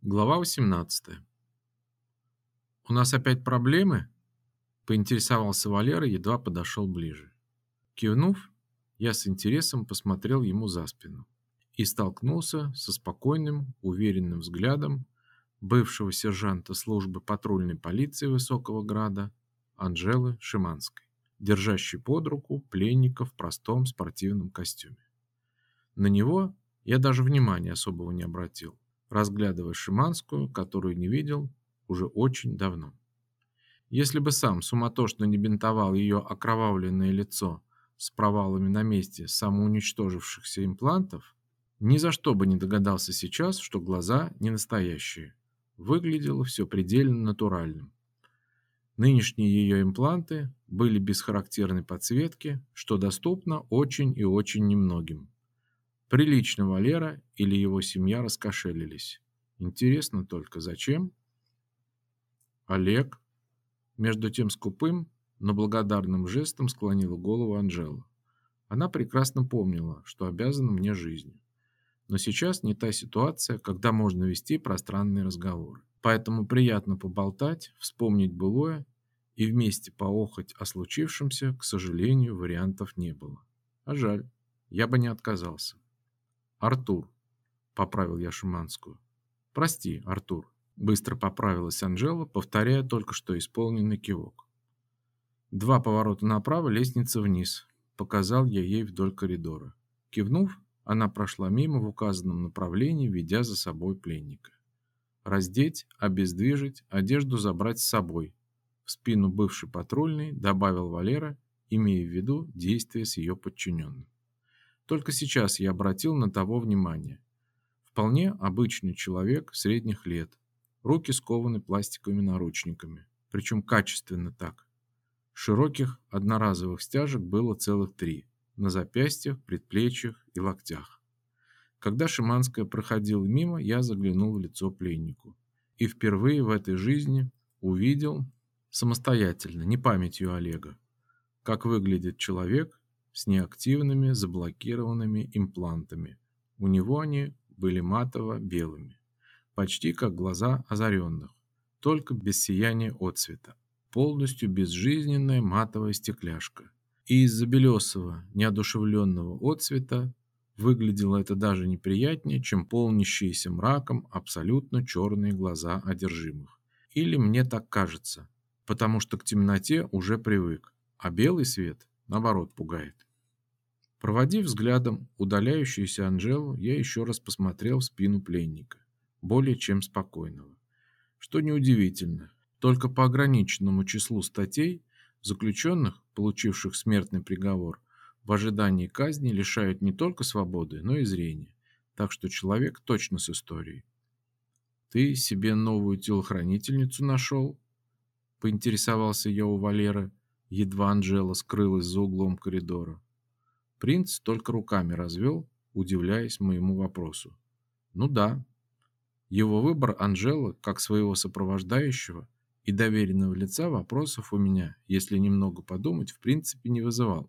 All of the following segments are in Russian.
Глава 18. «У нас опять проблемы?» — поинтересовался Валера, едва подошел ближе. Кивнув, я с интересом посмотрел ему за спину и столкнулся со спокойным, уверенным взглядом бывшего сержанта службы патрульной полиции Высокого Града Анжелы Шиманской, держащей под руку пленника в простом спортивном костюме. На него я даже внимания особого не обратил, разглядывая Шиманскую, которую не видел уже очень давно. Если бы сам суматошно не бинтовал ее окровавленное лицо с провалами на месте самоуничтожившихся имплантов, ни за что бы не догадался сейчас, что глаза не настоящие. Выглядело все предельно натуральным. Нынешние ее импланты были без характерной подсветки, что доступно очень и очень немногим. Прилично Валера или его семья раскошелились. Интересно только, зачем? Олег, между тем скупым, но благодарным жестом склонила голову Анжела. Она прекрасно помнила, что обязана мне жизнью. Но сейчас не та ситуация, когда можно вести пространные разговоры. Поэтому приятно поболтать, вспомнить былое и вместе поохоть о случившемся, к сожалению, вариантов не было. А жаль, я бы не отказался. «Артур», — поправил я Шиманскую. «Прости, Артур», — быстро поправилась Анжела, повторяя только что исполненный кивок. «Два поворота направо, лестница вниз», — показал я ей вдоль коридора. Кивнув, она прошла мимо в указанном направлении, ведя за собой пленника. «Раздеть, обездвижить, одежду забрать с собой», — в спину бывшей патрульной добавил Валера, имея в виду действия с ее подчиненным. Только сейчас я обратил на того внимание. Вполне обычный человек средних лет. Руки скованы пластиковыми наручниками, причем качественно так. Широких одноразовых стяжек было целых 3 на запястьях, предплечьях и локтях. Когда Шиманская проходила мимо, я заглянул в лицо пленнику и впервые в этой жизни увидел самостоятельно, не памятью Олега, как выглядит человек с неактивными заблокированными имплантами. У него они были матово-белыми, почти как глаза озаренных, только без сияния отцвета, полностью безжизненная матовая стекляшка. И из-за белесого, неодушевленного отцвета выглядело это даже неприятнее, чем полнящиеся мраком абсолютно черные глаза одержимых. Или мне так кажется, потому что к темноте уже привык, а белый свет, наоборот, пугает. Проводив взглядом удаляющуюся Анжелу, я еще раз посмотрел в спину пленника, более чем спокойного. Что неудивительно, только по ограниченному числу статей заключенных, получивших смертный приговор, в ожидании казни лишают не только свободы, но и зрения. Так что человек точно с историей. «Ты себе новую телохранительницу нашел?» — поинтересовался я у Валеры, едва Анжела скрылась за углом коридора. Принц только руками развел, удивляясь моему вопросу. Ну да, его выбор Анжелы как своего сопровождающего и доверенного лица вопросов у меня, если немного подумать, в принципе не вызывал.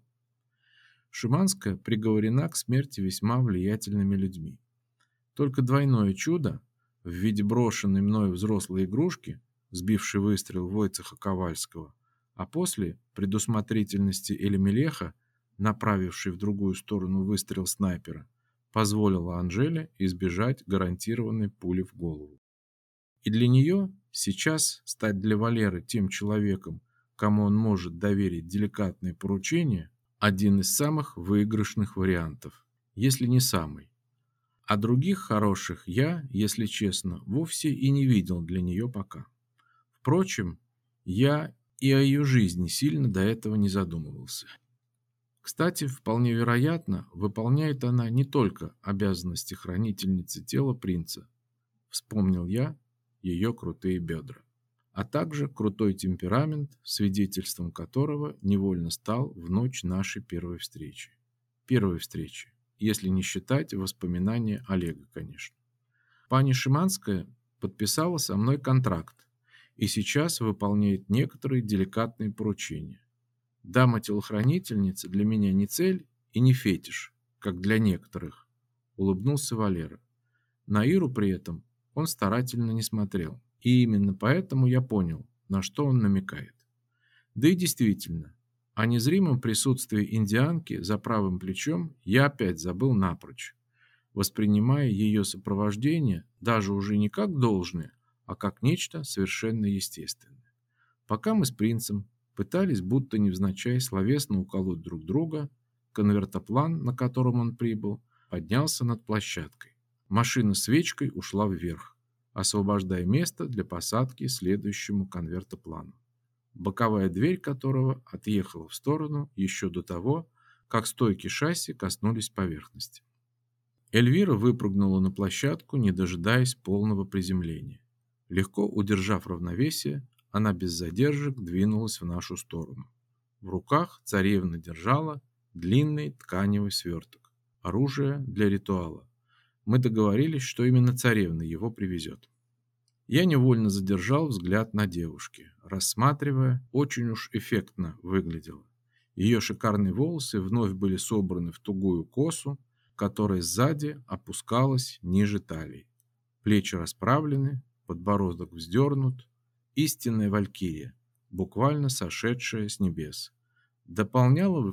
Шиманская приговорена к смерти весьма влиятельными людьми. Только двойное чудо в виде брошенной мною взрослой игрушки, сбившей выстрел Войцеха Ковальского, а после предусмотрительности Элемелеха, направивший в другую сторону выстрел снайпера, позволила Анжеле избежать гарантированной пули в голову. И для нее сейчас стать для Валеры тем человеком, кому он может доверить деликатные поручения, один из самых выигрышных вариантов, если не самый. А других хороших я, если честно, вовсе и не видел для нее пока. Впрочем, я и о ее жизни сильно до этого не задумывался. Кстати, вполне вероятно, выполняет она не только обязанности хранительницы тела принца, вспомнил я ее крутые бедра, а также крутой темперамент, свидетельством которого невольно стал в ночь нашей первой встречи. Первой встречи, если не считать воспоминания Олега, конечно. Пани Шиманская подписала со мной контракт и сейчас выполняет некоторые деликатные поручения. Дама-телохранительница для меня не цель и не фетиш, как для некоторых, улыбнулся Валера. На Иру при этом он старательно не смотрел. И именно поэтому я понял, на что он намекает. Да и действительно, о незримом присутствии индианки за правым плечом я опять забыл напрочь, воспринимая ее сопровождение даже уже не как должное, а как нечто совершенно естественное. Пока мы с принцем пытались будто невзначай словесно уколоть друг друга, конвертоплан, на котором он прибыл, поднялся над площадкой. Машина с свечкой ушла вверх, освобождая место для посадки следующему конвертоплану, боковая дверь которого отъехала в сторону еще до того, как стойки шасси коснулись поверхности. Эльвира выпрыгнула на площадку, не дожидаясь полного приземления. Легко удержав равновесие, она без задержек двинулась в нашу сторону. В руках царевна держала длинный тканевый сверток, оружие для ритуала. Мы договорились, что именно царевна его привезет. Я невольно задержал взгляд на девушке, рассматривая, очень уж эффектно выглядела. Ее шикарные волосы вновь были собраны в тугую косу, которая сзади опускалась ниже талии. Плечи расправлены, подбородок вздернут. Истинная валькирия, буквально сошедшая с небес. Дополняло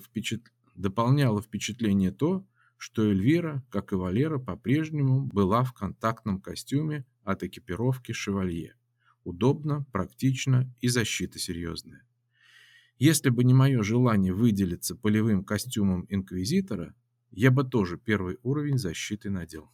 впечатление то, что Эльвира, как и Валера, по-прежнему была в контактном костюме от экипировки «Шевалье». Удобно, практично и защита серьезная. Если бы не мое желание выделиться полевым костюмом инквизитора, я бы тоже первый уровень защиты надел.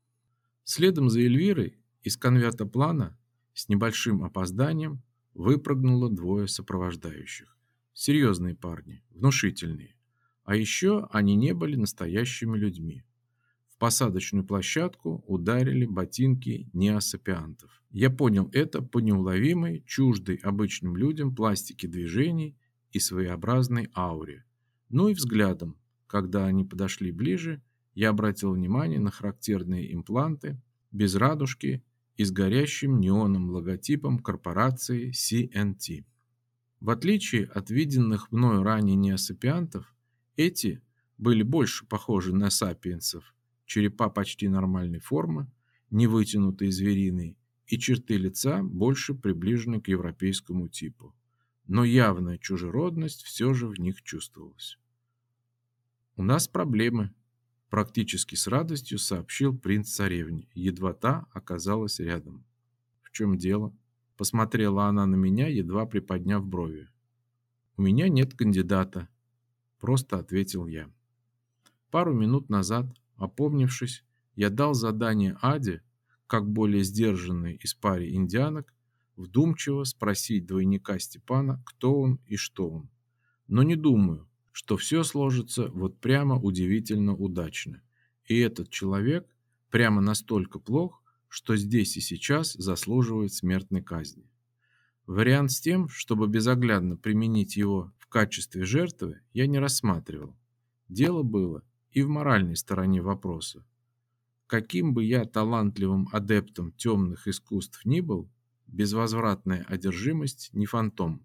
Следом за Эльвирой из конвертоплана с небольшим опозданием выпрыгнуло двое сопровождающих. Серьезные парни, внушительные. А еще они не были настоящими людьми. В посадочную площадку ударили ботинки неосапиантов. Я понял это по неуловимой, чуждой обычным людям пластике движений и своеобразной ауре. Ну и взглядом, когда они подошли ближе, я обратил внимание на характерные импланты без радужки и с горящим неоном логотипом корпорации CNT. В отличие от виденных мною ранее неосапиантов, эти были больше похожи на сапиенсов, черепа почти нормальной формы, не вытянутые звериные, и черты лица больше приближены к европейскому типу. Но явная чужеродность все же в них чувствовалась. «У нас проблемы», – практически с радостью сообщил принц царевне, едва та оказалась рядом. «В чем дело?» – посмотрела она на меня, едва приподняв брови. «У меня нет кандидата», – просто ответил я. Пару минут назад, опомнившись, я дал задание Аде, как более сдержанной из паре индианок, вдумчиво спросить двойника Степана, кто он и что он. Но не думаю, что все сложится вот прямо удивительно удачно. И этот человек прямо настолько плох, что здесь и сейчас заслуживает смертной казни. Вариант с тем, чтобы безоглядно применить его в качестве жертвы, я не рассматривал. Дело было и в моральной стороне вопроса. Каким бы я талантливым адептом темных искусств ни был, безвозвратная одержимость не фантом.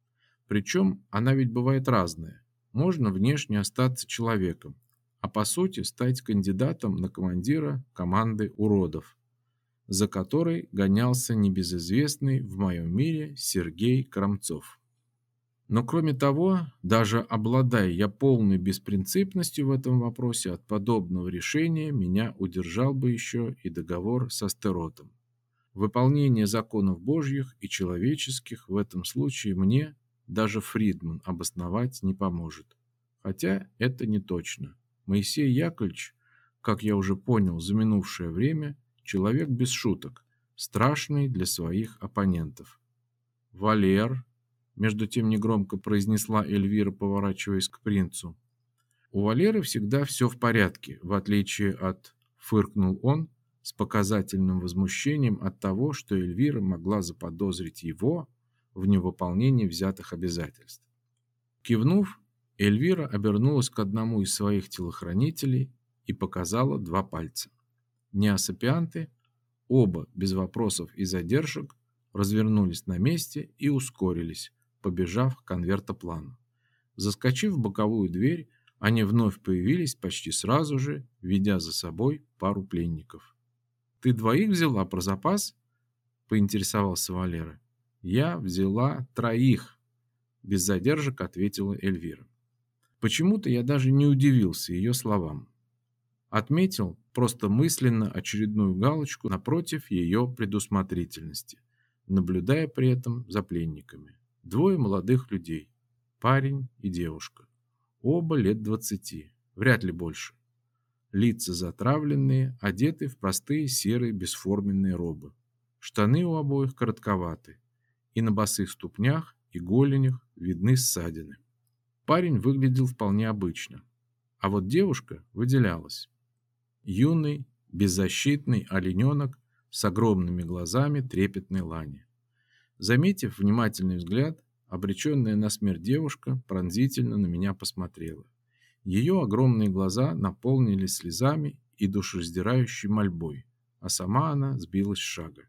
Причем она ведь бывает разная. Можно внешне остаться человеком, а по сути стать кандидатом на командира команды уродов, за которой гонялся небезызвестный в моем мире Сергей Крамцов. Но кроме того, даже обладая я полной беспринципностью в этом вопросе, от подобного решения меня удержал бы еще и договор с Астеротом. Выполнение законов Божьих и человеческих в этом случае мне даже Фридман обосновать не поможет. Хотя это не точно. Моисей Яковлевич, как я уже понял за минувшее время, человек без шуток, страшный для своих оппонентов. «Валер», — между тем негромко произнесла Эльвира, поворачиваясь к принцу. «У Валеры всегда все в порядке, в отличие от...» — фыркнул он с показательным возмущением от того, что Эльвира могла заподозрить его в невыполнении взятых обязательств. Кивнув, Эльвира обернулась к одному из своих телохранителей и показала два пальца. Неосапианты, оба без вопросов и задержек, развернулись на месте и ускорились, побежав к конвертоплану. Заскочив в боковую дверь, они вновь появились почти сразу же, ведя за собой пару пленников. Ты двоих взяла про запас? Поинтересовался Валера. Я взяла троих, без задержек ответила Эльвира. Почему-то я даже не удивился ее словам. Отметил просто мысленно очередную галочку напротив ее предусмотрительности, наблюдая при этом за пленниками. Двое молодых людей, парень и девушка. Оба лет 20, вряд ли больше. Лица затравленные, одеты в простые серые бесформенные робы. Штаны у обоих коротковаты, и на босых ступнях и голенях видны ссадины. Парень выглядел вполне обычно, а вот девушка выделялась. Юный, беззащитный олененок с огромными глазами трепетной лани. Заметив внимательный взгляд, обреченная на смерть девушка пронзительно на меня посмотрела. Ее огромные глаза наполнились слезами и душераздирающей мольбой, а сама она сбилась с шага.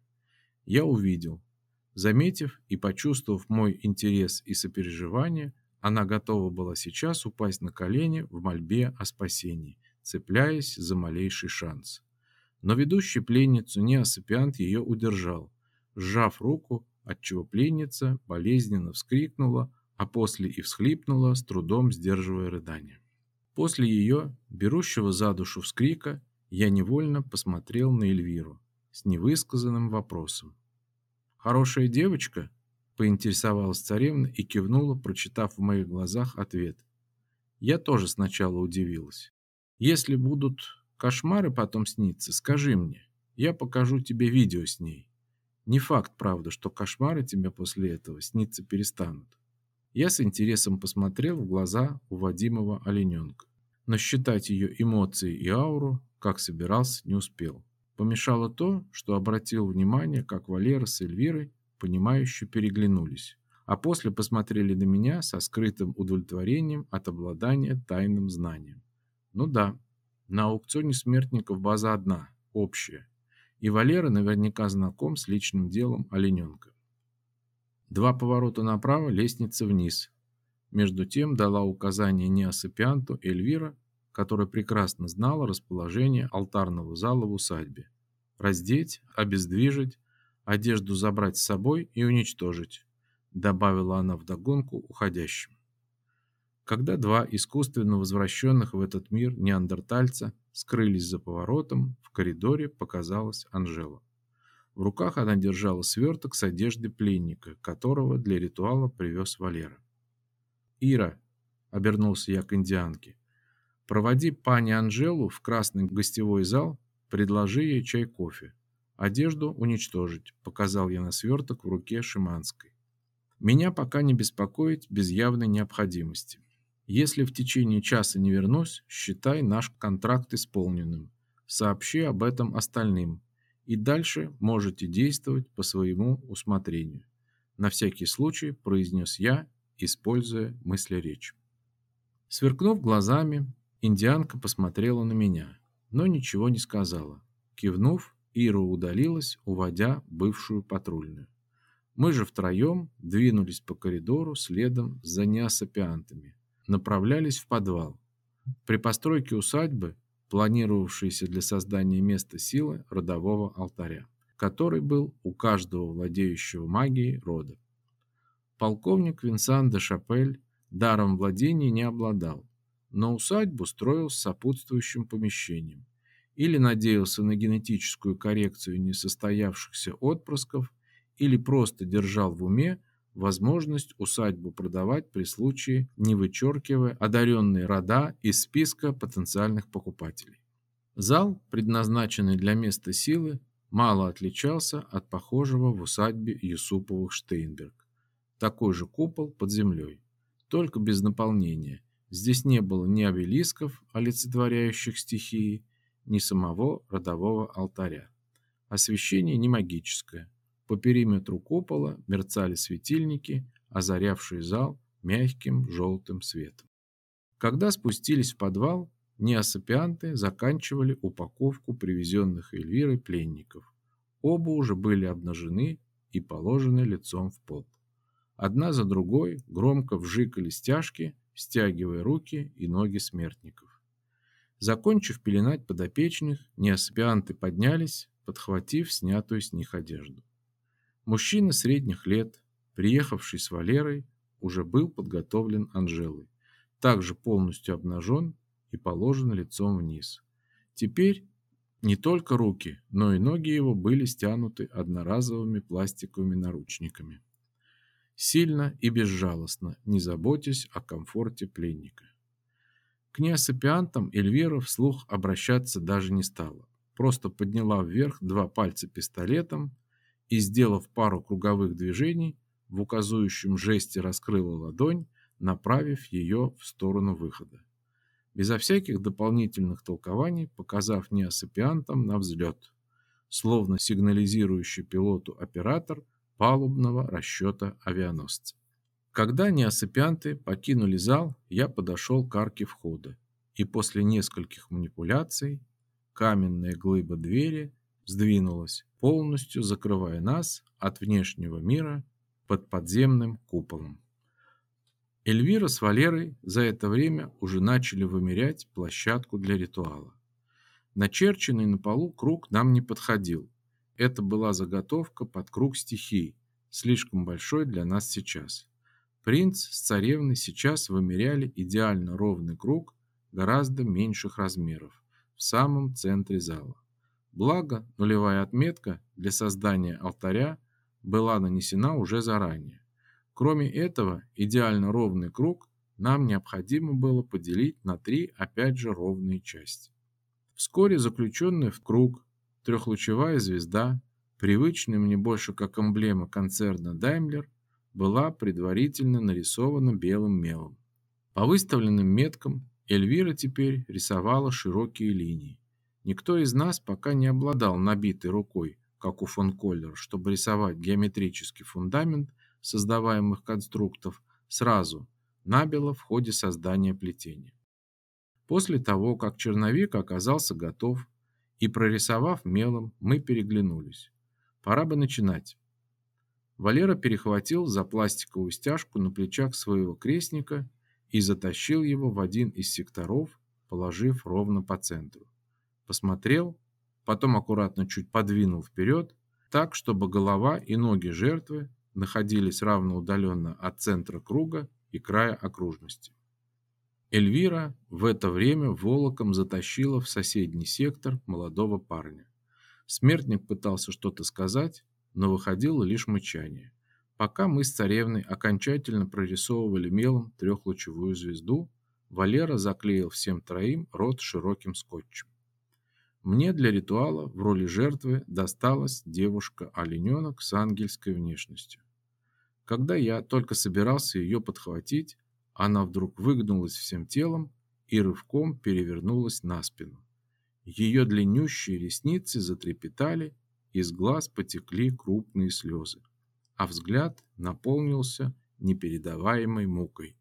Я увидел. Заметив и почувствовав мой интерес и сопереживание, она готова была сейчас упасть на колени в мольбе о спасении, цепляясь за малейший шанс. Но ведущий пленницу неосыпиант ее удержал, сжав руку, отчего пленница болезненно вскрикнула, а после и всхлипнула, с трудом сдерживая рыдание. После ее, берущего за душу вскрика, я невольно посмотрел на Эльвиру с невысказанным вопросом. «Хорошая девочка?» – поинтересовалась царевна и кивнула, прочитав в моих глазах ответ. Я тоже сначала удивилась. «Если будут кошмары потом сниться, скажи мне, я покажу тебе видео с ней. Не факт, правда, что кошмары тебе после этого сниться перестанут». Я с интересом посмотрел в глаза уводимого олененка, но считать ее эмоции и ауру, как собирался, не успел. Помешало то, что обратил внимание, как Валера с Эльвирой, понимающе переглянулись, а после посмотрели на меня со скрытым удовлетворением от обладания тайным знанием. Ну да, на аукционе смертников база одна, общая, и Валера наверняка знаком с личным делом олененка. 2 поворота направо, лестница вниз. Между тем дала указание неосыпианту Эльвира, которая прекрасно знала расположение алтарного зала в усадьбе. Раздеть, обездвижить, одежду забрать с собой и уничтожить, добавила она вдогонку уходящим. Когда 2 искусственно возвращенных в этот мир неандертальца скрылись за поворотом, в коридоре показалась Анжела. В руках она держала сверток с одеждой пленника, которого для ритуала привез Валера. «Ира», — обернулся я к индианке, — «проводи пани Анжелу в красный гостевой зал, предложи ей чай-кофе. Одежду уничтожить», — показал я на сверток в руке Шиманской. «Меня пока не беспокоить без явной необходимости. Если в течение часа не вернусь, считай наш контракт исполненным. Сообщи об этом остальным. И дальше можете действовать по своему усмотрению», — на всякий случай произнес я, используя мыслеречь. Сверкнув глазами, индианка посмотрела на меня, но ничего не сказала. Кивнув, Ира удалилась, уводя бывшую патрульную. Мы же втроем двинулись по коридору следом за неосапиантами, направлялись в подвал. При постройке усадьбы, планировавшейся для создания места силы родового алтаря, который был у каждого владеющего магией рода. Полковник Винсан де Шапель даром владения не обладал, но усадьбу строил с сопутствующим помещением. Или надеялся на генетическую коррекцию несостоявшихся отпрысков, или просто держал в уме возможность усадьбу продавать при случае, не вычеркивая одаренные рода из списка потенциальных покупателей. Зал, предназначенный для места силы, мало отличался от похожего в усадьбе Юсуповых Штейнберг. Такой же купол под землей, только без наполнения. Здесь не было ни обелисков, олицетворяющих стихии, ни самого родового алтаря. Освещение не магическое. По периметру купола мерцали светильники, озарявшие зал мягким желтым светом. Когда спустились в подвал, неосапианты заканчивали упаковку привезенных Эльвирой пленников. Оба уже были обнажены и положены лицом в пол. Одна за другой громко вжикали стяжки, стягивая руки и ноги смертников. Закончив пеленать подопечных, неосапианты поднялись, подхватив снятую с них одежду. Мужчина средних лет, приехавший с Валерой, уже был подготовлен Анжелой, также полностью обнажен и положен лицом вниз. Теперь не только руки, но и ноги его были стянуты одноразовыми пластиковыми наручниками. Сильно и безжалостно, не заботясь о комфорте пленника. К неосапиантам Эльвира вслух обращаться даже не стала. Просто подняла вверх 2 пальца пистолетом и, сделав пару круговых движений, в указующем жесте раскрыла ладонь, направив ее в сторону выхода. Безо всяких дополнительных толкований, показав неосапиантам на взлет, словно сигнализирующий пилоту оператор палубного расчета авианосца. Когда неосапианты покинули зал, я подошел к арке входа, и после нескольких манипуляций каменная глыба двери сдвинулась, полностью закрывая нас от внешнего мира под подземным куполом. Эльвира с Валерой за это время уже начали вымерять площадку для ритуала. Начерченный на полу круг нам не подходил. Это была заготовка под круг стихий, слишком большой для нас сейчас. Принц с царевной сейчас вымеряли идеально ровный круг гораздо меньших размеров в самом центре зала. Благо, нулевая отметка для создания алтаря была нанесена уже заранее. Кроме этого, идеально ровный круг нам необходимо было поделить на 3 опять же ровные части. Вскоре заключенная в круг трехлучевая звезда, привычная мне больше как эмблема концерна Daimler, была предварительно нарисована белым мелом. По выставленным меткам Эльвира теперь рисовала широкие линии. Никто из нас пока не обладал набитой рукой, как у фон Коллера, чтобы рисовать геометрический фундамент создаваемых конструктов сразу, набело в ходе создания плетения. После того, как черновик оказался готов и прорисовав мелом, мы переглянулись. Пора бы начинать. Валера перехватил за пластиковую стяжку на плечах своего крестника и затащил его в один из секторов, положив ровно по центру. Посмотрел, потом аккуратно чуть подвинул вперед, так, чтобы голова и ноги жертвы находились равноудаленно от центра круга и края окружности. Эльвира в это время волоком затащила в соседний сектор молодого парня. Смертник пытался что-то сказать, но выходило лишь мычание. Пока мы с царевной окончательно прорисовывали мелом трехлучевую звезду, Валера заклеил всем троим рот широким скотчем. Мне для ритуала в роли жертвы досталась девушка-олененок с ангельской внешностью. Когда я только собирался ее подхватить, она вдруг выгнулась всем телом и рывком перевернулась на спину. Ее длиннющие ресницы затрепетали, из глаз потекли крупные слезы, а взгляд наполнился непередаваемой мукой.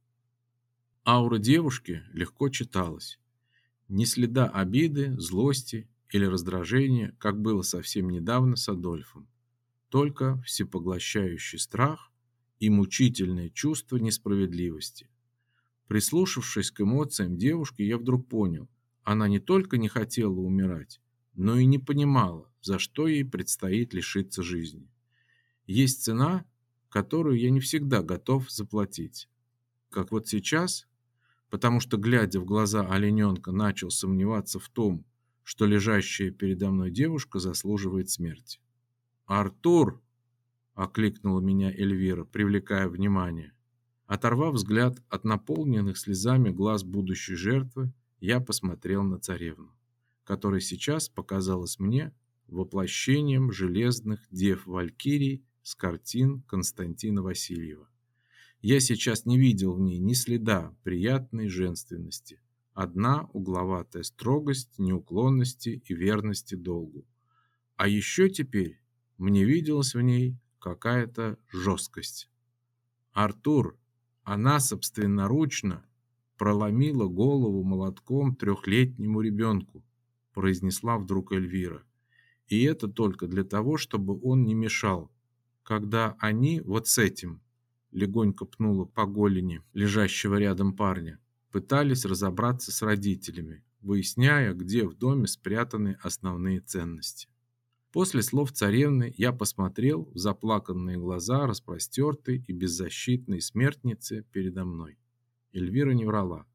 Аура девушки легко читалась. Ни следа обиды, злости или раздражения, как было совсем недавно с Адольфом. Только всепоглощающий страх и мучительное чувство несправедливости. Прислушавшись к эмоциям девушки, я вдруг понял, она не только не хотела умирать, но и не понимала, за что ей предстоит лишиться жизни. Есть цена, которую я не всегда готов заплатить. Как вот сейчас, потому что, глядя в глаза олененка, начал сомневаться в том, что лежащая передо мной девушка заслуживает смерти. «Артур!» — окликнула меня Эльвира, привлекая внимание. Оторвав взгляд от наполненных слезами глаз будущей жертвы, я посмотрел на царевну, которая сейчас показалась мне воплощением железных дев-валькирий с картин Константина Васильева. Я сейчас не видел в ней ни следа приятной женственности. Одна угловатая строгость, неуклонности и верности долгу. А еще теперь мне виделась в ней какая-то жесткость. «Артур, она собственноручно проломила голову молотком 3-летнему ребенку», произнесла вдруг Эльвира. «И это только для того, чтобы он не мешал, когда они вот с этим», легонько пнула по голени лежащего рядом парня, пытались разобраться с родителями, выясняя, где в доме спрятаны основные ценности. После слов царевны я посмотрел в заплаканные глаза распростертой и беззащитной смертницы передо мной. Эльвира не врала.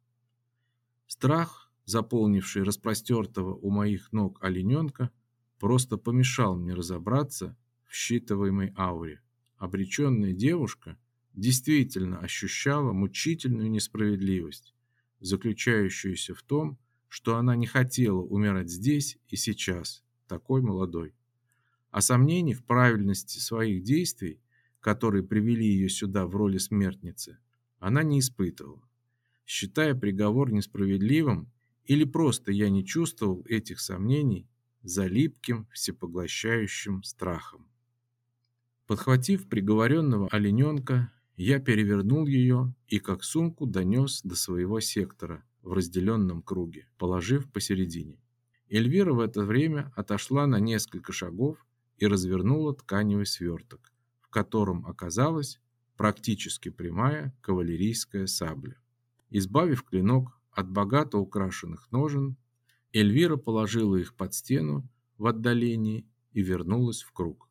Страх, заполнивший распростертого у моих ног олененка, просто помешал мне разобраться в считываемой ауре. Обреченная девушка действительно ощущала мучительную несправедливость, заключающуюся в том, что она не хотела умирать здесь и сейчас, такой молодой. А сомнений в правильности своих действий, которые привели ее сюда в роли смертницы, она не испытывала. Считая приговор несправедливым, или просто я не чувствовал этих сомнений за липким, всепоглощающим страхом. Подхватив приговоренного олененка, я перевернул ее и как сумку донес до своего сектора в разделенном круге, положив посередине. Эльвира в это время отошла на несколько шагов и развернула тканевый сверток, в котором оказалась практически прямая кавалерийская сабля. Избавив клинок от богато украшенных ножен, Эльвира положила их под стену в отдалении и вернулась в круг.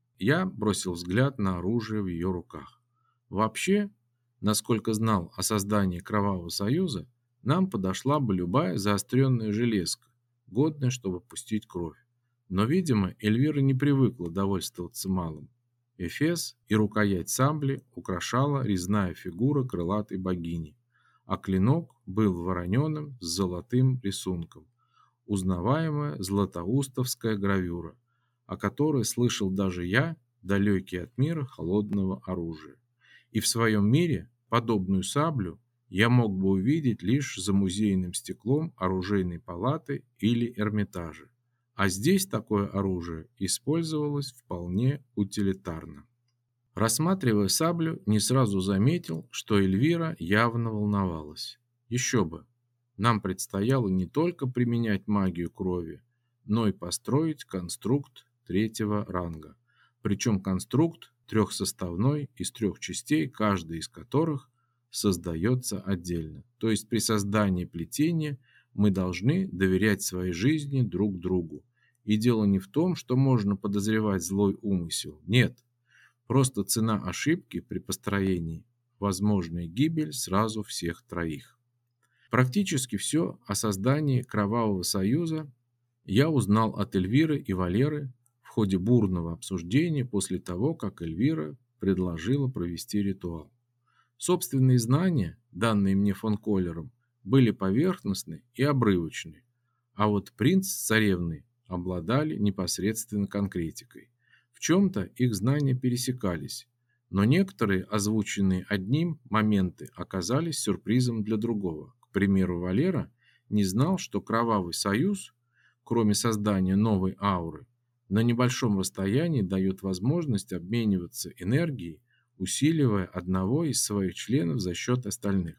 Я бросил взгляд на оружие в ее руках. Вообще, насколько знал о создании Кровавого Союза, нам подошла бы любая заостренная железка, годная, чтобы пустить кровь. Но, видимо, Эльвира не привыкла довольствоваться малым. Эфес и рукоять сабли украшала резная фигура крылатой богини, а клинок был вороненым с золотым рисунком. Узнаваемая златоустовская гравюра, о которой слышал даже я, далекий от мира холодного оружия. И в своем мире подобную саблю я мог бы увидеть лишь за музейным стеклом оружейной палаты или Эрмитажа. А здесь такое оружие использовалось вполне утилитарно. Рассматривая саблю, не сразу заметил, что Эльвира явно волновалась. Еще бы, нам предстояло не только применять магию крови, но и построить конструкт третьего ранга. Причем конструкт трехсоставной из трех частей, каждая из которых создается отдельно. То есть при создании плетения мы должны доверять своей жизни друг другу. И дело не в том, что можно подозревать злой умысел. Нет. Просто цена ошибки при построении – возможная гибель сразу всех троих. Практически все о создании Кровавого Союза я узнал от Эльвиры и Валеры в ходе бурного обсуждения после того, как Эльвира предложила провести ритуал. Собственные знания, данные мне фон Коллером, были поверхностны и обрывочны, а вот принц с царевной обладали непосредственно конкретикой. В чем-то их знания пересекались, но некоторые озвученные одним моменты оказались сюрпризом для другого. К примеру, Валера не знал, что Кровавый Союз, кроме создания новой ауры, на небольшом расстоянии дает возможность обмениваться энергией, усиливая одного из своих членов за счет остальных.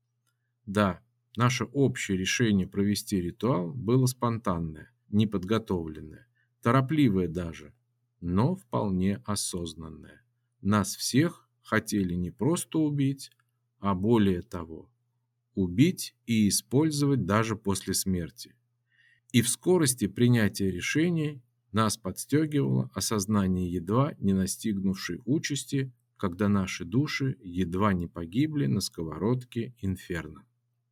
Да, наше общее решение провести ритуал было спонтанное, неподготовленное, торопливое даже, но вполне осознанное. Нас всех хотели не просто убить, а более того, убить и использовать даже после смерти. И в скорости принятия решений нас подстегивало осознание едва не настигнувшей участи, когда наши души едва не погибли на сковородке инферно.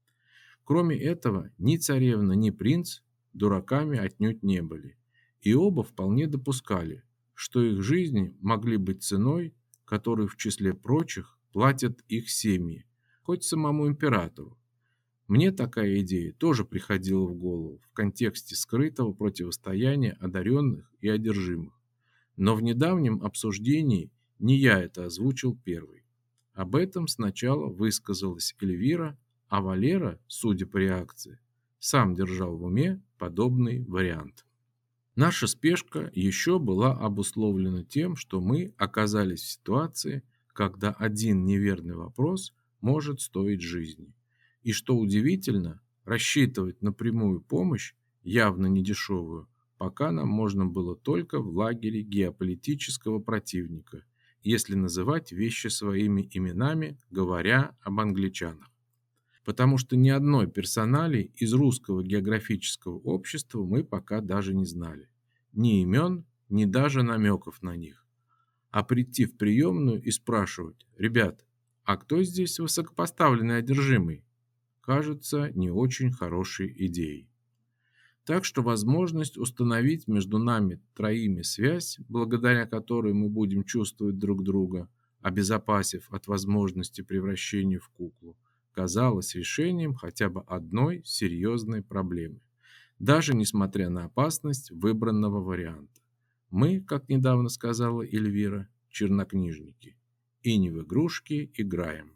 Кроме этого, ни царевна, ни принц дураками отнюдь не были, и оба вполне допускали, что их жизни могли быть ценой, которую в числе прочих платят их семьи, хоть самому императору. Мне такая идея тоже приходила в голову в контексте скрытого противостояния одаренных и одержимых. Но в недавнем обсуждении не я это озвучил первый. Об этом сначала высказалась Эльвира, а Валера, судя по реакции, сам держал в уме подобный вариант. Наша спешка еще была обусловлена тем, что мы оказались в ситуации, когда один неверный вопрос может стоить жизни. И что удивительно, рассчитывать на прямую помощь, явно недешевую, пока нам можно было только в лагере геополитического противника, если называть вещи своими именами, говоря об англичанах. Потому что ни одной персоналии из русского географического общества мы пока даже не знали. Ни имен, ни даже намеков на них, а прийти в приемную и спрашивать: «Ребят, а кто здесь высокопоставленный одержимый?» Кажется не очень хорошей идеей. Так что возможность установить между нами троими связь, благодаря которой мы будем чувствовать друг друга, обезопасив от возможности превращения в куклу, казалась решением хотя бы одной серьезной проблемы, даже несмотря на опасность выбранного варианта. Мы, как недавно сказала Эльвира, чернокнижники, и не в игрушки играем.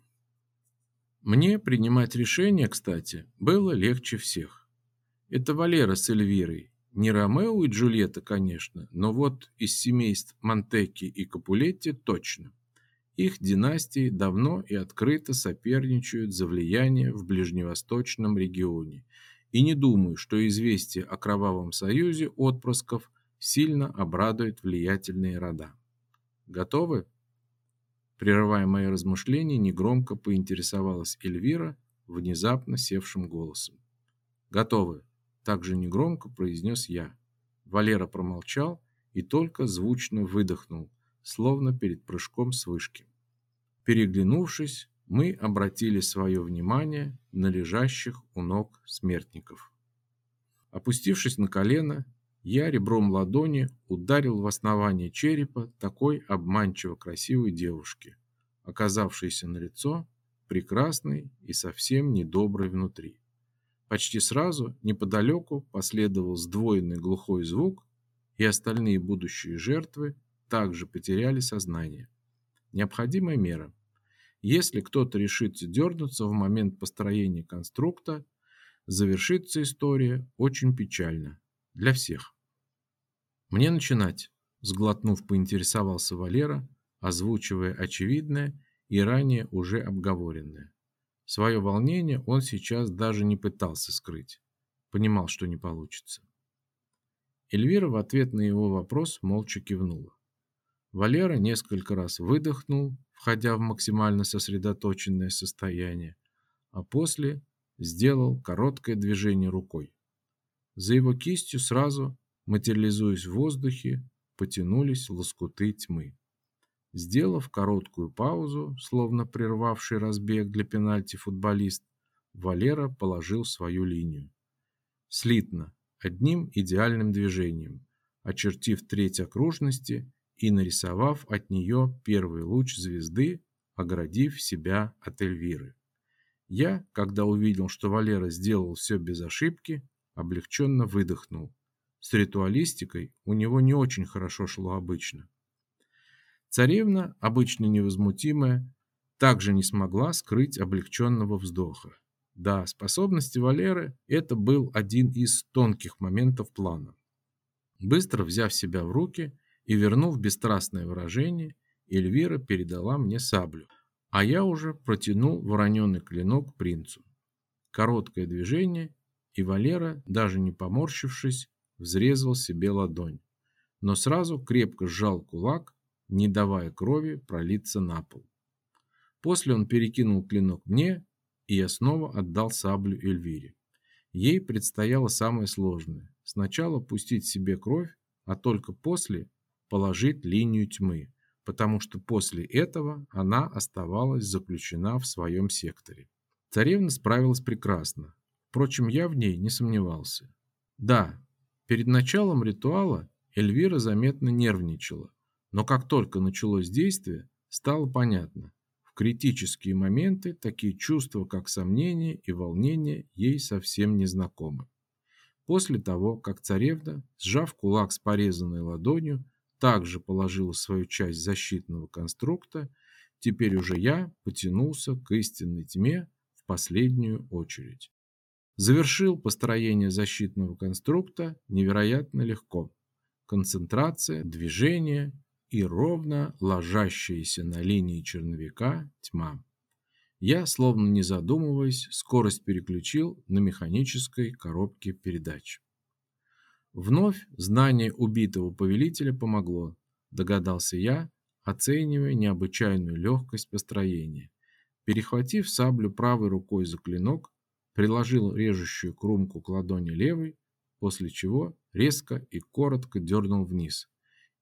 Мне принимать решения, кстати, было легче всех. Это Валера с Эльвирой. Не Ромео и Джульетта, конечно, но вот из семейств Монтекки и Капулетти точно. Их династии давно и открыто соперничают за влияние в ближневосточном регионе. И не думаю, что известие о кровавом союзе отпрысков сильно обрадует влиятельные рода. Готовы? Прерывая мои размышления, негромко поинтересовалась Эльвира внезапно севшим голосом. «Готовы», – также негромко произнес я. Валера промолчал и только звучно выдохнул, словно перед прыжком с вышки. Переглянувшись, мы обратили свое внимание на лежащих у ног смертников. Опустившись на колено, я ребром ладони ударил в основание черепа такой обманчиво красивой девушки, оказавшейся на лицо прекрасной и совсем недоброй внутри. Почти сразу неподалеку последовал сдвоенный глухой звук, и остальные будущие жертвы также потеряли сознание. Необходимая мера. Если кто-то решится дернуться в момент построения конструкта, завершится история очень печально. Для всех. «Мне начинать», – сглотнув, поинтересовался Валера, озвучивая очевидное и ранее уже обговоренное. Свое волнение он сейчас даже не пытался скрыть. Понимал, что не получится. Эльвира в ответ на его вопрос молча кивнула. Валера несколько раз выдохнул, входя в максимально сосредоточенное состояние, а после сделал короткое движение рукой. За его кистью сразу, материализуясь в воздухе, потянулись лоскуты тьмы. Сделав короткую паузу, словно прервавший разбег для пенальти футболист, Валера положил свою линию. Слитно, одним идеальным движением, очертив треть окружности и нарисовав от нее первый луч звезды, оградив себя от Эльвиры. Я, когда увидел, что Валера сделал все без ошибки, облегченно выдохнул. С ритуалистикой у него не очень хорошо шло обычно. Царевна, обычно невозмутимая, также не смогла скрыть облегченного вздоха. Да, способности Валеры – это был один из тонких моментов плана. Быстро взяв себя в руки и вернув бесстрастное выражение, Эльвира передала мне саблю, а я уже протянул вороненый клинок принцу. Короткое движение, и Валера, даже не поморщившись, взрезал себе ладонь, но сразу крепко сжал кулак, не давая крови пролиться на пол. После он перекинул клинок мне, и я снова отдал саблю Эльвире. Ей предстояло самое сложное – сначала пустить себе кровь, а только после положить линию тьмы, потому что после этого она оставалась заключена в своем секторе. Царевна справилась прекрасно, впрочем, я в ней не сомневался. Да, перед началом ритуала Эльвира заметно нервничала, но как только началось действие, стало понятно. В критические моменты такие чувства, как сомнение и волнение, ей совсем не знакомы. После того, как царевна, сжав кулак с порезанной ладонью, также положила свою часть защитного конструкта, теперь уже я потянулся к истинной тьме в последнюю очередь. Завершил построение защитного конструкта невероятно легко. Концентрация, движение и ровно ложащаяся на линии черновика тьма. Я, словно не задумываясь, скорость переключил на механической коробке передач. Вновь знание убитого повелителя помогло, догадался я, оценивая необычайную легкость построения. Перехватив саблю правой рукой за клинок, приложил режущую кромку к ладони левой, после чего резко и коротко дернул вниз.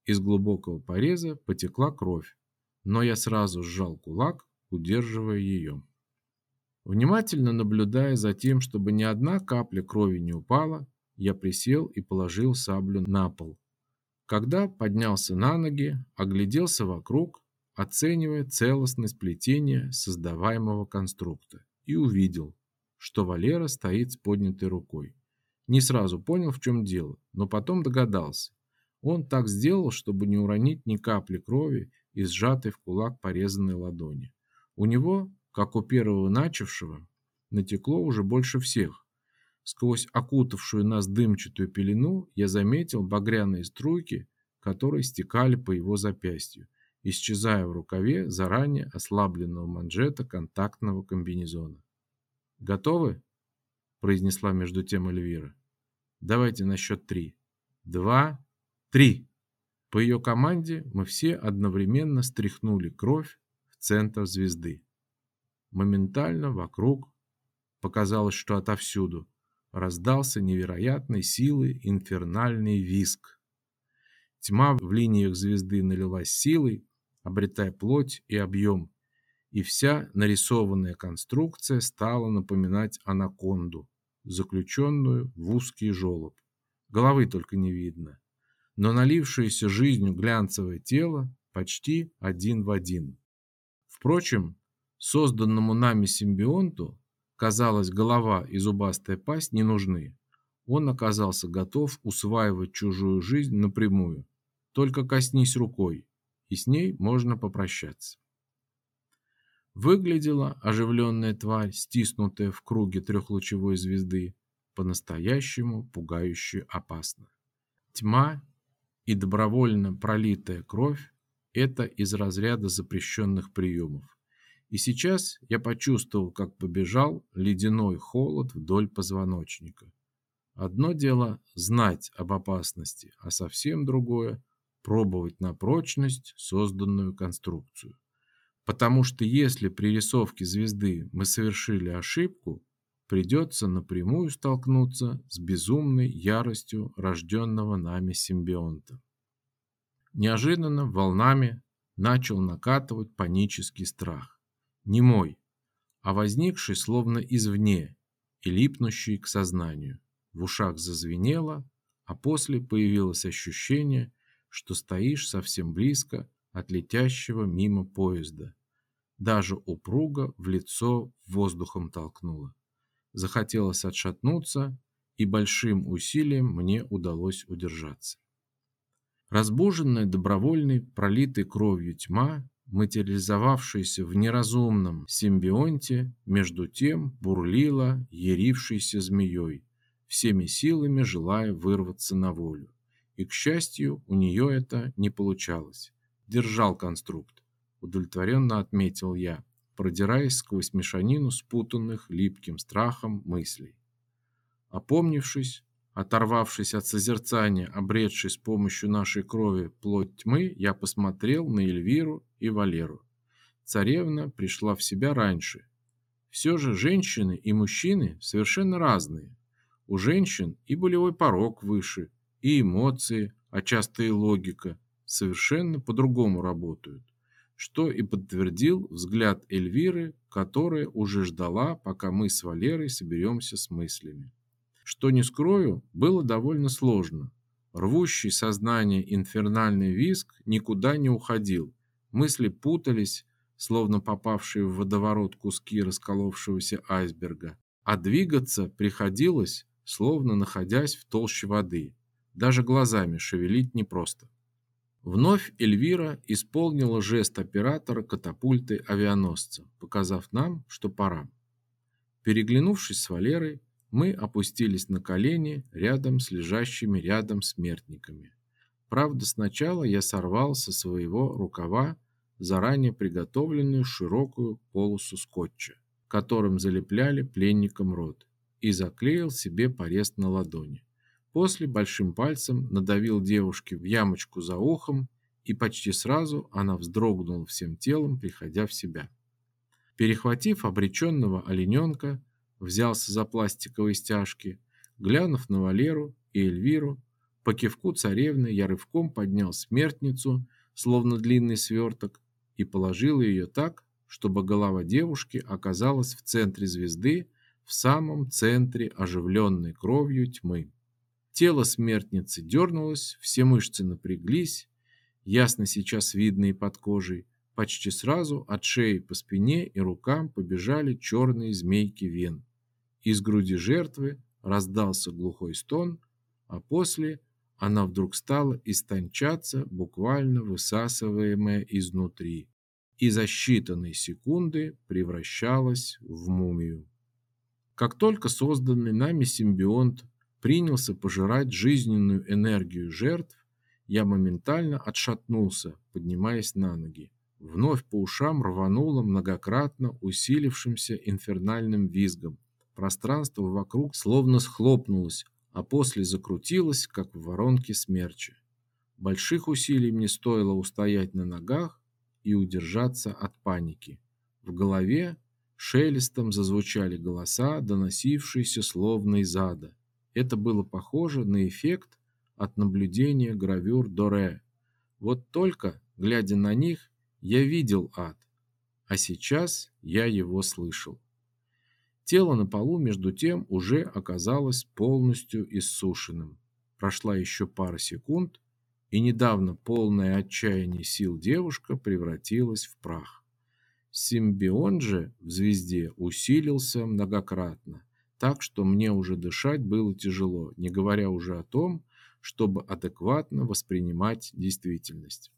Из глубокого пореза потекла кровь, но я сразу сжал кулак, удерживая ее. Внимательно наблюдая за тем, чтобы ни одна капля крови не упала, я присел и положил саблю на пол. Когда поднялся на ноги, огляделся вокруг, оценивая целостность плетения создаваемого конструкта, и увидел, что Валера стоит с поднятой рукой. Не сразу понял, в чем дело, но потом догадался. Он так сделал, чтобы не уронить ни капли крови из сжатой в кулак порезанной ладони. У него, как у первого начавшего, натекло уже больше всех. Сквозь окутавшую нас дымчатую пелену я заметил багряные струйки, которые стекали по его запястью, исчезая в рукаве заранее ослабленного манжета контактного комбинезона. «Готовы?» – произнесла между тем Эльвира. «Давайте на счет 3. 2, 3!» По ее команде мы все одновременно стряхнули кровь в центр звезды. Моментально вокруг, показалось, что отовсюду, раздался невероятной силы инфернальный визг. Тьма в линиях звезды налилась силой, обретая плоть и объем, и вся нарисованная конструкция стала напоминать анаконду, заключенную в узкий желоб. Головы только не видно, но налившееся жизнью глянцевое тело почти один в один. Впрочем, созданному нами симбионту, казалось, голова и зубастая пасть не нужны. Он оказался готов усваивать чужую жизнь напрямую. Только коснись рукой, и с ней можно попрощаться. Выглядела оживленная тварь, стиснутая в круге трехлучевой звезды, по-настоящему пугающе опасно. Тьма и добровольно пролитая кровь – это из разряда запрещенных приемов. И сейчас я почувствовал, как побежал ледяной холод вдоль позвоночника. Одно дело знать об опасности, а совсем другое – пробовать на прочность созданную конструкцию. Потому что если при рисовке звезды мы совершили ошибку, придется напрямую столкнуться с безумной яростью рожденного нами симбионта. Неожиданно волнами начал накатывать панический страх. Не мой, а возникший словно извне и липнущий к сознанию. В ушах зазвенело, а после появилось ощущение, что стоишь совсем близко от летящего мимо поезда. Даже упруго в лицо воздухом толкнуло. Захотелось отшатнуться, и большим усилием мне удалось удержаться. Разбуженная добровольной, пролитой кровью тьма, материализовавшаяся в неразумном симбионте, между тем бурлила ярившейся змеей, всеми силами желая вырваться на волю. И, к счастью, у нее это не получалось. Держал конструкт, удовлетворенно отметил я, продираясь сквозь мешанину спутанных липким страхом мыслей. Опомнившись, оторвавшись от созерцания, обретшей с помощью нашей крови плоть тьмы, я посмотрел на Эльвиру и Валеру. Царевна пришла в себя раньше. Все же женщины и мужчины совершенно разные. У женщин и болевой порог выше, и эмоции, а часто и логика, совершенно по-другому работают. Что и подтвердил взгляд Эльвиры, которая уже ждала, пока мы с Валерой соберемся с мыслями. Что не скрою, было довольно сложно. Рвущий сознание инфернальный визг никуда не уходил. Мысли путались, словно попавшие в водоворот куски расколовшегося айсберга. А двигаться приходилось, словно находясь в толще воды. Даже глазами шевелить непросто. Вновь Эльвира исполнила жест оператора катапульты авианосца, показав нам, что пора. Переглянувшись с Валерой, мы опустились на колени рядом с лежащими рядом смертниками. Правда, сначала я сорвал со своего рукава заранее приготовленную широкую полосу скотча, которым залепляли пленникам рот, и заклеил себе порез на ладони. После большим пальцем надавил девушке в ямочку за ухом, и почти сразу она вздрогнула всем телом, приходя в себя. Перехватив обреченного олененка, взялся за пластиковые стяжки, глянув на Валеру и Эльвиру, По кивку царевны я рывком поднял смертницу, словно длинный сверток, и положил ее так, чтобы голова девушки оказалась в центре звезды, в самом центре оживленной кровью тьмы. Тело смертницы дернулось, все мышцы напряглись, ясно сейчас видные под кожей. Почти сразу от шеи по спине и рукам побежали черные змейки вен. Из груди жертвы раздался глухой стон, а после она вдруг стала истончаться, буквально высасываемая изнутри, и за считанные секунды превращалась в мумию. Как только созданный нами симбионт принялся пожирать жизненную энергию жертв, я моментально отшатнулся, поднимаясь на ноги. Вновь по ушам рвануло многократно усилившимся инфернальным визгом. Пространство вокруг словно схлопнулось, а после закрутилось, как в воронке смерча. Больших усилий мне стоило устоять на ногах и удержаться от паники. В голове шелестом зазвучали голоса, доносившиеся словно из ада. Это было похоже на эффект от наблюдения гравюр Доре. Вот только, глядя на них, я видел ад, а сейчас я его слышал. Тело на полу, между тем, уже оказалось полностью иссушенным. Прошла еще пара секунд, и недавно полное отчаяние сил девушка превратилась в прах. Симбионт же в звезде усилился многократно, так что мне уже дышать было тяжело, не говоря уже о том, чтобы адекватно воспринимать действительность.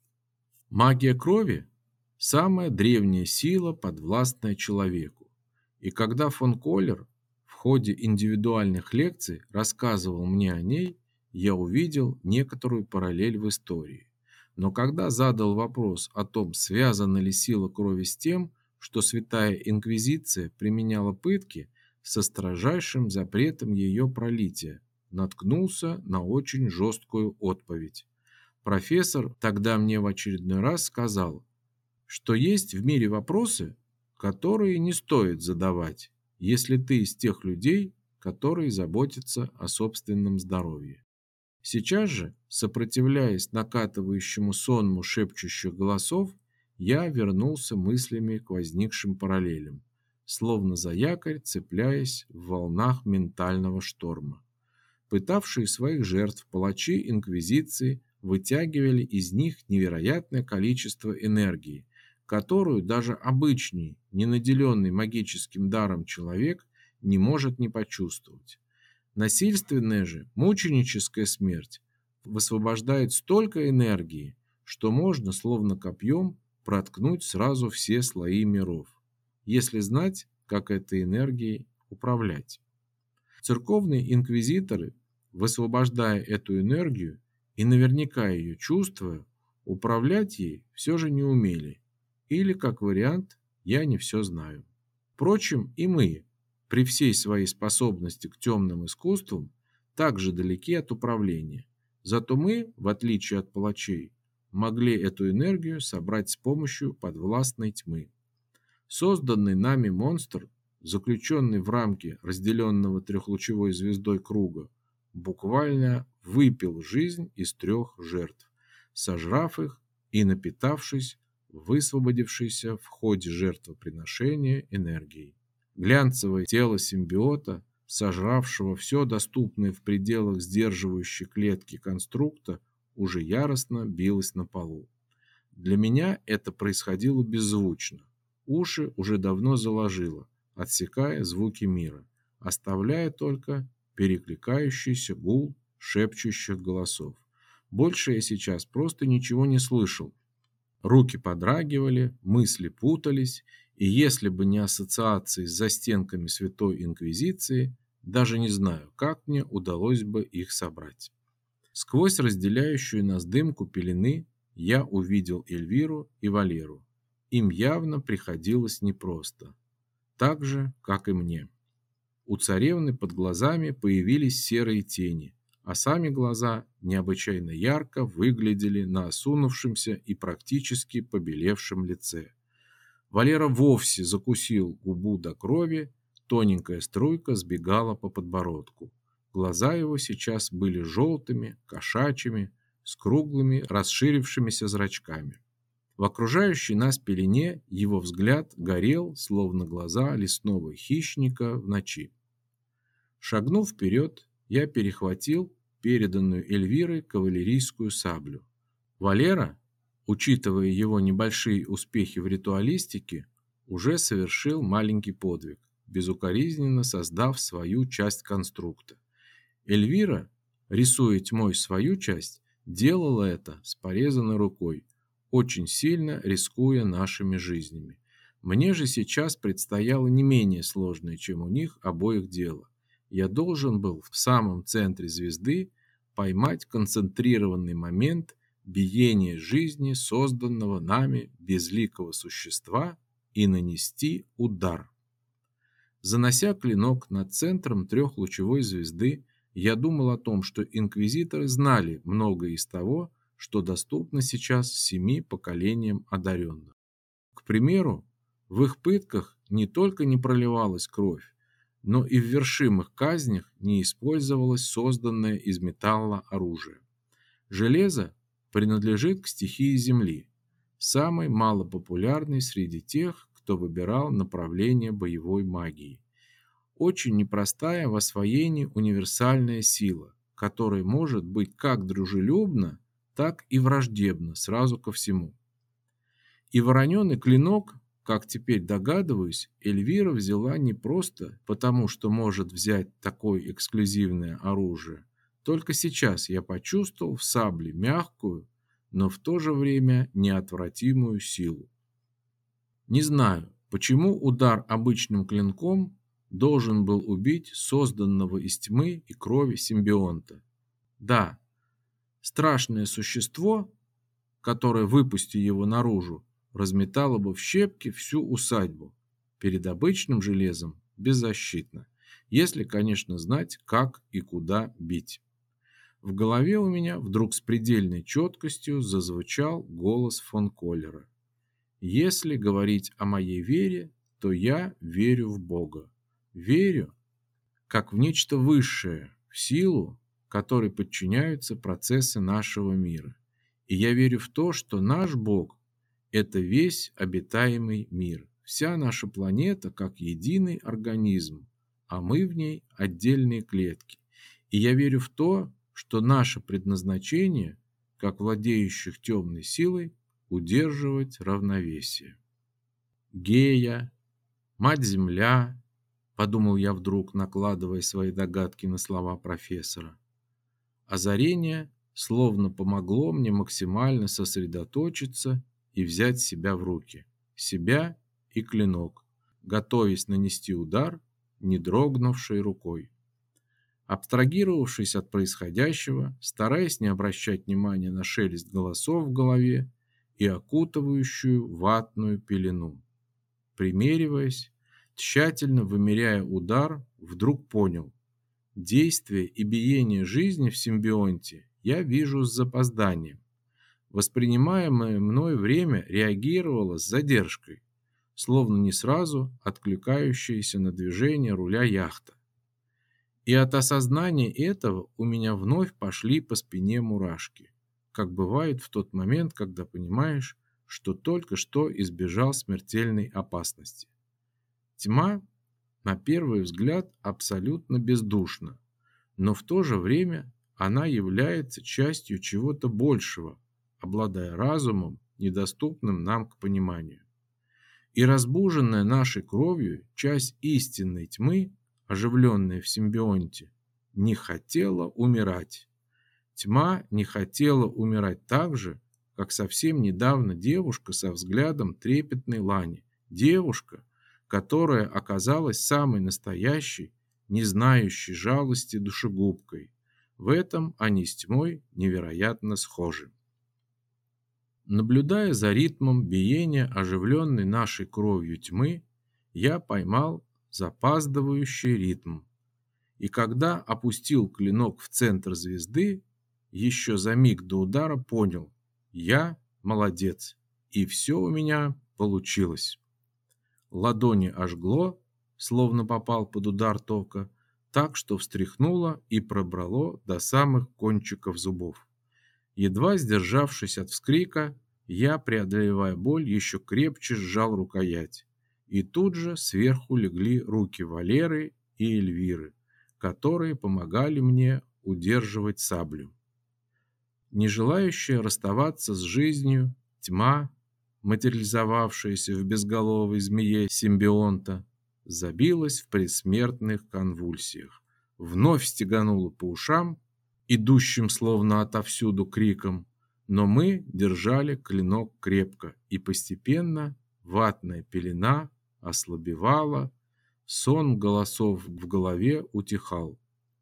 Магия крови – самая древняя сила, подвластная человеку. И когда фон Коллер в ходе индивидуальных лекций рассказывал мне о ней, я увидел некоторую параллель в истории. Но когда задал вопрос о том, связана ли сила крови с тем, что Святая Инквизиция применяла пытки со строжайшим запретом ее пролития, наткнулся на очень жесткую отповедь. Профессор тогда мне в очередной раз сказал, что есть в мире вопросы, которые не стоит задавать, если ты из тех людей, которые заботятся о собственном здоровье. Сейчас же, сопротивляясь накатывающему сонму шепчущих голосов, я вернулся мыслями к возникшим параллелям, словно за якорь цепляясь в волнах ментального шторма. Пытавшие своих жертв палачи Инквизиции вытягивали из них невероятное количество энергии, которую даже обычный, не наделенный магическим даром человек не может не почувствовать. Насильственная же, мученическая смерть высвобождает столько энергии, что можно, словно копьем, проткнуть сразу все слои миров, если знать, как этой энергией управлять. Церковные инквизиторы, высвобождая эту энергию и наверняка ее чувствуя, управлять ей все же не умели. Или, как вариант, я не все знаю. Впрочем, и мы, при всей своей способности к темным искусствам, также далеки от управления. Зато мы, в отличие от палачей, могли эту энергию собрать с помощью подвластной тьмы. Созданный нами монстр, заключенный в рамки разделенного трехлучевой звездой круга, буквально выпил жизнь из 3 жертв, сожрав их и напитавшись высвободившейся в ходе жертвоприношения энергией. Глянцевое тело симбиота, сожравшего все доступное в пределах сдерживающей клетки конструкта, уже яростно билось на полу. Для меня это происходило беззвучно. Уши уже давно заложило, отсекая звуки мира, оставляя только перекликающийся гул шепчущих голосов. Больше я сейчас просто ничего не слышал. Руки подрагивали, мысли путались, и если бы не ассоциации с застенками Святой Инквизиции, даже не знаю, как мне удалось бы их собрать. Сквозь разделяющую нас дымку пелены я увидел Эльвиру и Валеру. Им явно приходилось непросто, так же, как и мне. У царевны под глазами появились серые тени, а сами глаза необычайно ярко выглядели на осунувшемся и практически побелевшем лице. Валера вовсе закусил губу до крови, тоненькая струйка сбегала по подбородку. Глаза его сейчас были желтыми, кошачьими, с круглыми, расширившимися зрачками. В окружающей нас пелене его взгляд горел, словно глаза лесного хищника в ночи. Шагнув вперед, я перехватил переданную Эльвирой кавалерийскую саблю. Валера, учитывая его небольшие успехи в ритуалистике, уже совершил маленький подвиг, безукоризненно создав свою часть конструкта. Эльвира, рисуя тьмой свою часть, делала это с порезанной рукой, очень сильно рискуя нашими жизнями. Мне же сейчас предстояло не менее сложное, чем у них обоих дело. Я должен был в самом центре звезды поймать концентрированный момент биения жизни созданного нами безликого существа и нанести удар. Занося клинок над центром трехлучевой звезды, я думал о том, что инквизиторы знали многое из того, что доступно сейчас 7 поколениям одаренных. К примеру, в их пытках не только не проливалась кровь, но и в вершимых казнях не использовалось созданное из металла оружие. Железо принадлежит к стихии Земли, самой малопопулярной среди тех, кто выбирал направление боевой магии. Очень непростая в освоении универсальная сила, которая может быть как дружелюбна, так и враждебна сразу ко всему. И вороненый клинок, как теперь догадываюсь, Эльвира взяла не просто потому, что может взять такое эксклюзивное оружие. Только сейчас я почувствовал в сабле мягкую, но в то же время неотвратимую силу. Не знаю, почему удар обычным клинком должен был убить созданного из тьмы и крови симбионта. Да, страшное существо, которое, выпусти его наружу, разметало бы в щепки всю усадьбу. Перед обычным железом беззащитно, если, конечно, знать, как и куда бить. В голове у меня вдруг с предельной четкостью зазвучал голос фон Коллера. Если говорить о моей вере, то я верю в Бога. Верю, как в нечто высшее, в силу, которой подчиняются процессы нашего мира. И я верю в то, что наш Бог – это весь обитаемый мир, вся наша планета как единый организм, а мы в ней отдельные клетки. И я верю в то, что наше предназначение, как владеющих темной силой, удерживать равновесие. Гея, Мать-Земля, подумал я вдруг, накладывая свои догадки на слова профессора. Озарение словно помогло мне максимально сосредоточиться и взять себя в руки. Себя и клинок, готовясь нанести удар, не дрогнувшей рукой. Абстрагировавшись от происходящего, стараясь не обращать внимания на шелест голосов в голове и окутывающую ватную пелену. Примериваясь, тщательно вымеряя удар, вдруг понял. Действие и биение жизни в симбионте я вижу с запозданием. Воспринимаемое мной время реагировало с задержкой, словно не сразу откликающаяся на движение руля яхта. И от осознания этого у меня вновь пошли по спине мурашки, как бывает в тот момент, когда понимаешь, что только что избежал смертельной опасности. Тьма, на первый взгляд, абсолютно бездушна, но в то же время она является частью чего-то большего, обладая разумом, недоступным нам к пониманию. И разбуженная нашей кровью часть истинной тьмы, оживленная в симбионте, не хотела умирать. Тьма не хотела умирать так же, как совсем недавно девушка со взглядом трепетной лани. Девушка, которая оказалась самой настоящей, не знающей жалости душегубкой. В этом они с тьмой невероятно схожи. Наблюдая за ритмом биения оживленной нашей кровью тьмы, я поймал запаздывающий ритм. И когда опустил клинок в центр звезды, еще за миг до удара понял: я молодец, и все у меня получилось. Ладони ожгло, словно попал под удар тока, так что встряхнуло и пробрало до самых кончиков зубов. Едва сдержавшись от вскрика, я, преодолевая боль, еще крепче сжал рукоять. И тут же сверху легли руки Валеры и Эльвиры, которые помогали мне удерживать саблю. Не желающая расставаться с жизнью, тьма, материализовавшаяся в безголовой змее симбионта, забилась в предсмертных конвульсиях, вновь стеганула по ушам, идущим словно отовсюду криком, но мы держали клинок крепко, и постепенно ватная пелена ослабевала, сон голосов в голове утихал.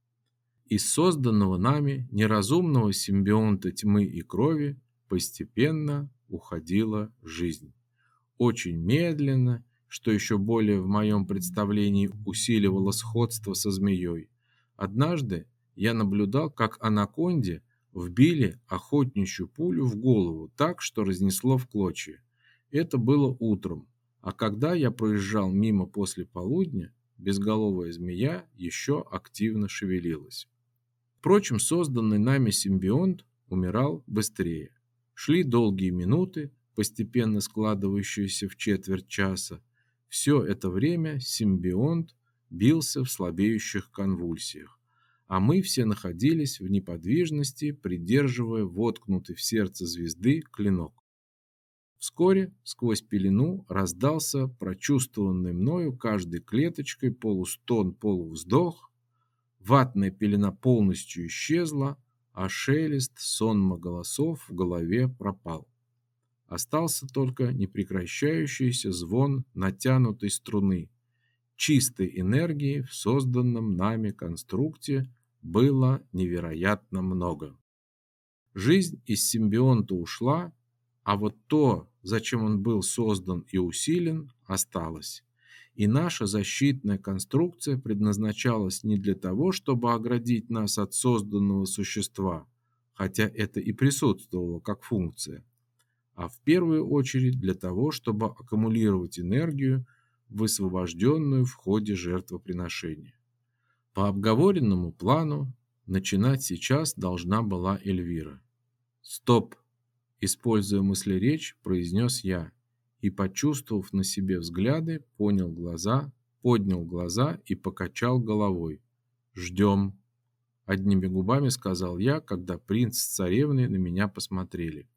Из созданного нами неразумного симбионта тьмы и крови постепенно уходила жизнь. Очень медленно, что еще более в моем представлении усиливало сходство со змеей. Однажды я наблюдал, как анаконде вбили охотничью пулю в голову так, что разнесло в клочья. Это было утром, а когда я проезжал мимо после полудня, безголовая змея еще активно шевелилась. Впрочем, созданный нами симбионт умирал быстрее. Шли долгие минуты, постепенно складывающиеся в четверть часа. Все это время симбионт бился в слабеющих конвульсиях, а мы все находились в неподвижности, придерживая воткнутый в сердце звезды клинок. Вскоре сквозь пелену раздался прочувствованный мною каждой клеточкой полустон, полувздох. Ватная пелена полностью исчезла, а шелест сонма голосов в голове пропал. Остался только непрекращающийся звон натянутой струны. Чистой энергии в созданном нами конструкте было невероятно много. Жизнь из симбионта ушла, а вот то, зачем он был создан и усилен, осталось. И наша защитная конструкция предназначалась не для того, чтобы оградить нас от созданного существа, хотя это и присутствовало как функция, а в первую очередь для того, чтобы аккумулировать энергию, высвобожденную в ходе жертвоприношения. По обговоренному плану начинать сейчас должна была Эльвира. «Стоп!» – используя мыслеречь, произнес я, и, почувствовав на себе взгляды, поднял глаза и покачал головой. «Ждем», – одними губами сказал я, когда принц с царевной на меня посмотрели.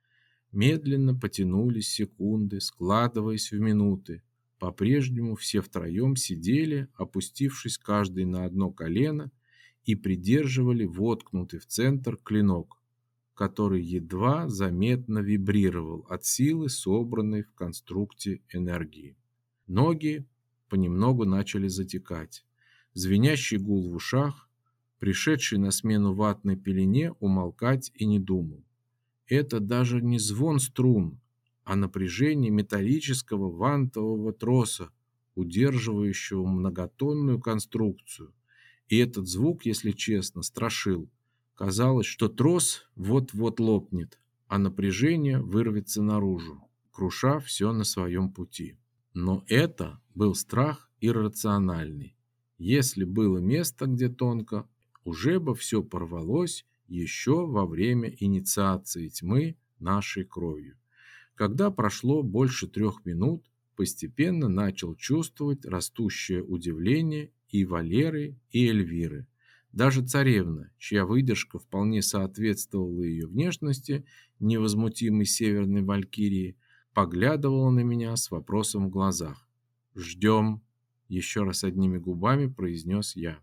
Медленно потянулись секунды, складываясь в минуты. По-прежнему все втроем сидели, опустившись каждый на одно колено, и придерживали воткнутый в центр клинок, который едва заметно вибрировал от силы, собранной в конструкте энергии. Ноги понемногу начали затекать. Звенящий гул в ушах, пришедший на смену ватной пелене, умолкать и не думал. Это даже не звон струн, а напряжение металлического вантового троса, удерживающего многотонную конструкцию. И этот звук, если честно, страшил. Казалось, что трос вот-вот лопнет, а напряжение вырвется наружу, круша все на своем пути. Но это был страх иррациональный. Если было место, где тонко, уже бы все порвалось еще во время инициации тьмы нашей кровью. Когда прошло больше 3 минут, постепенно начал чувствовать растущее удивление и Валеры, и Эльвиры. Даже царевна, чья выдержка вполне соответствовала ее внешности, невозмутимой северной валькирии, поглядывала на меня с вопросом в глазах. «Ждем», – еще раз одними губами произнес я.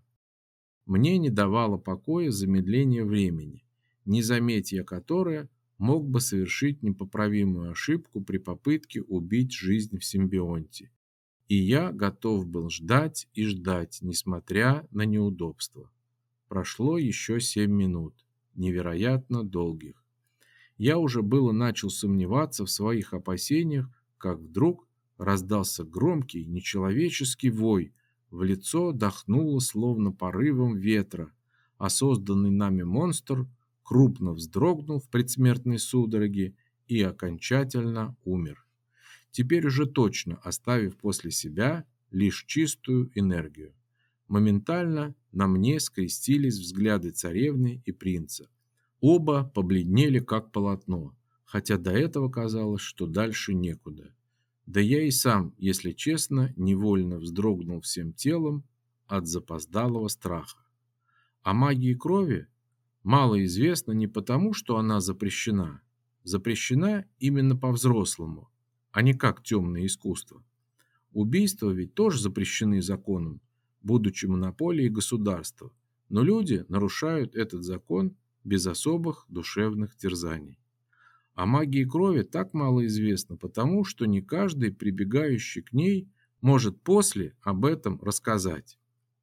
Мне не давало покоя замедление времени, не заметь я которое, мог бы совершить непоправимую ошибку при попытке убить жизнь в симбионте. И я готов был ждать и ждать, несмотря на неудобства. Прошло еще 7 минут, невероятно долгих. Я уже было начал сомневаться в своих опасениях, как вдруг раздался громкий нечеловеческий вой, в лицо дохнуло словно порывом ветра, а созданный нами монстр крупно вздрогнул в предсмертной судороге и окончательно умер. Теперь уже точно оставив после себя лишь чистую энергию. Моментально на мне скрестились взгляды царевны и принца. Оба побледнели, как полотно, хотя до этого казалось, что дальше некуда. Да я и сам, если честно, невольно вздрогнул всем телом от запоздалого страха. О магии крови мало известно не потому, что она запрещена. Запрещена именно по-взрослому, а не как темное искусство. Убийства ведь тоже запрещены законом, будучи монополией государства, но люди нарушают этот закон без особых душевных терзаний. О магии крови так мало известно потому, что не каждый, прибегающий к ней, может после об этом рассказать.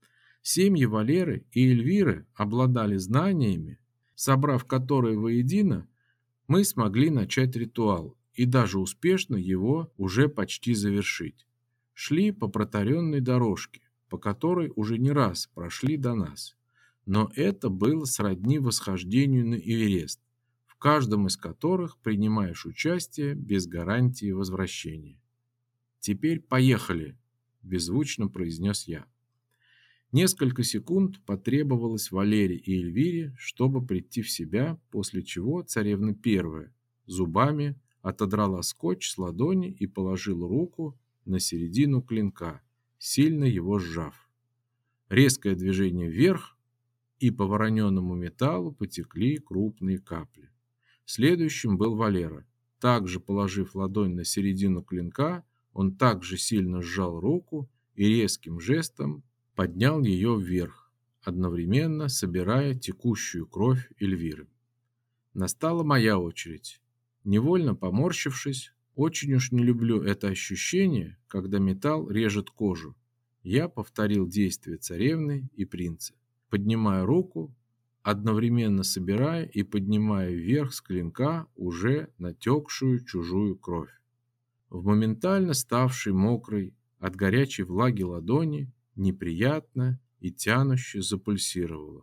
Семьи Валеры и Эльвиры обладали знаниями, собрав которые воедино, мы смогли начать ритуал и даже успешно его уже почти завершить. Шли по протаренной дорожке, по которой уже не раз прошли до нас. Но это было сродни восхождению на Эверест, в каждом из которых принимаешь участие без гарантии возвращения. «Теперь поехали», – беззвучно произнес я. Несколько секунд потребовалось Валере и Эльвире, чтобы прийти в себя, после чего царевна первая зубами отодрала скотч с ладони и положила руку на середину клинка, сильно его сжав. Резкое движение вверх, и по вороненному металлу потекли крупные капли. Следующим был Валера. Также положив ладонь на середину клинка, он также сильно сжал руку и резким жестом поднял ее вверх, одновременно собирая текущую кровь Эльвиры. Настала моя очередь. Невольно поморщившись, очень уж не люблю это ощущение, когда металл режет кожу, я повторил действия царевны и принца, поднимая руку, одновременно собирая и поднимая вверх с клинка уже натекшую чужую кровь. В моментально ставшей мокрой от горячей влаги ладони неприятно и тянуще запульсировало.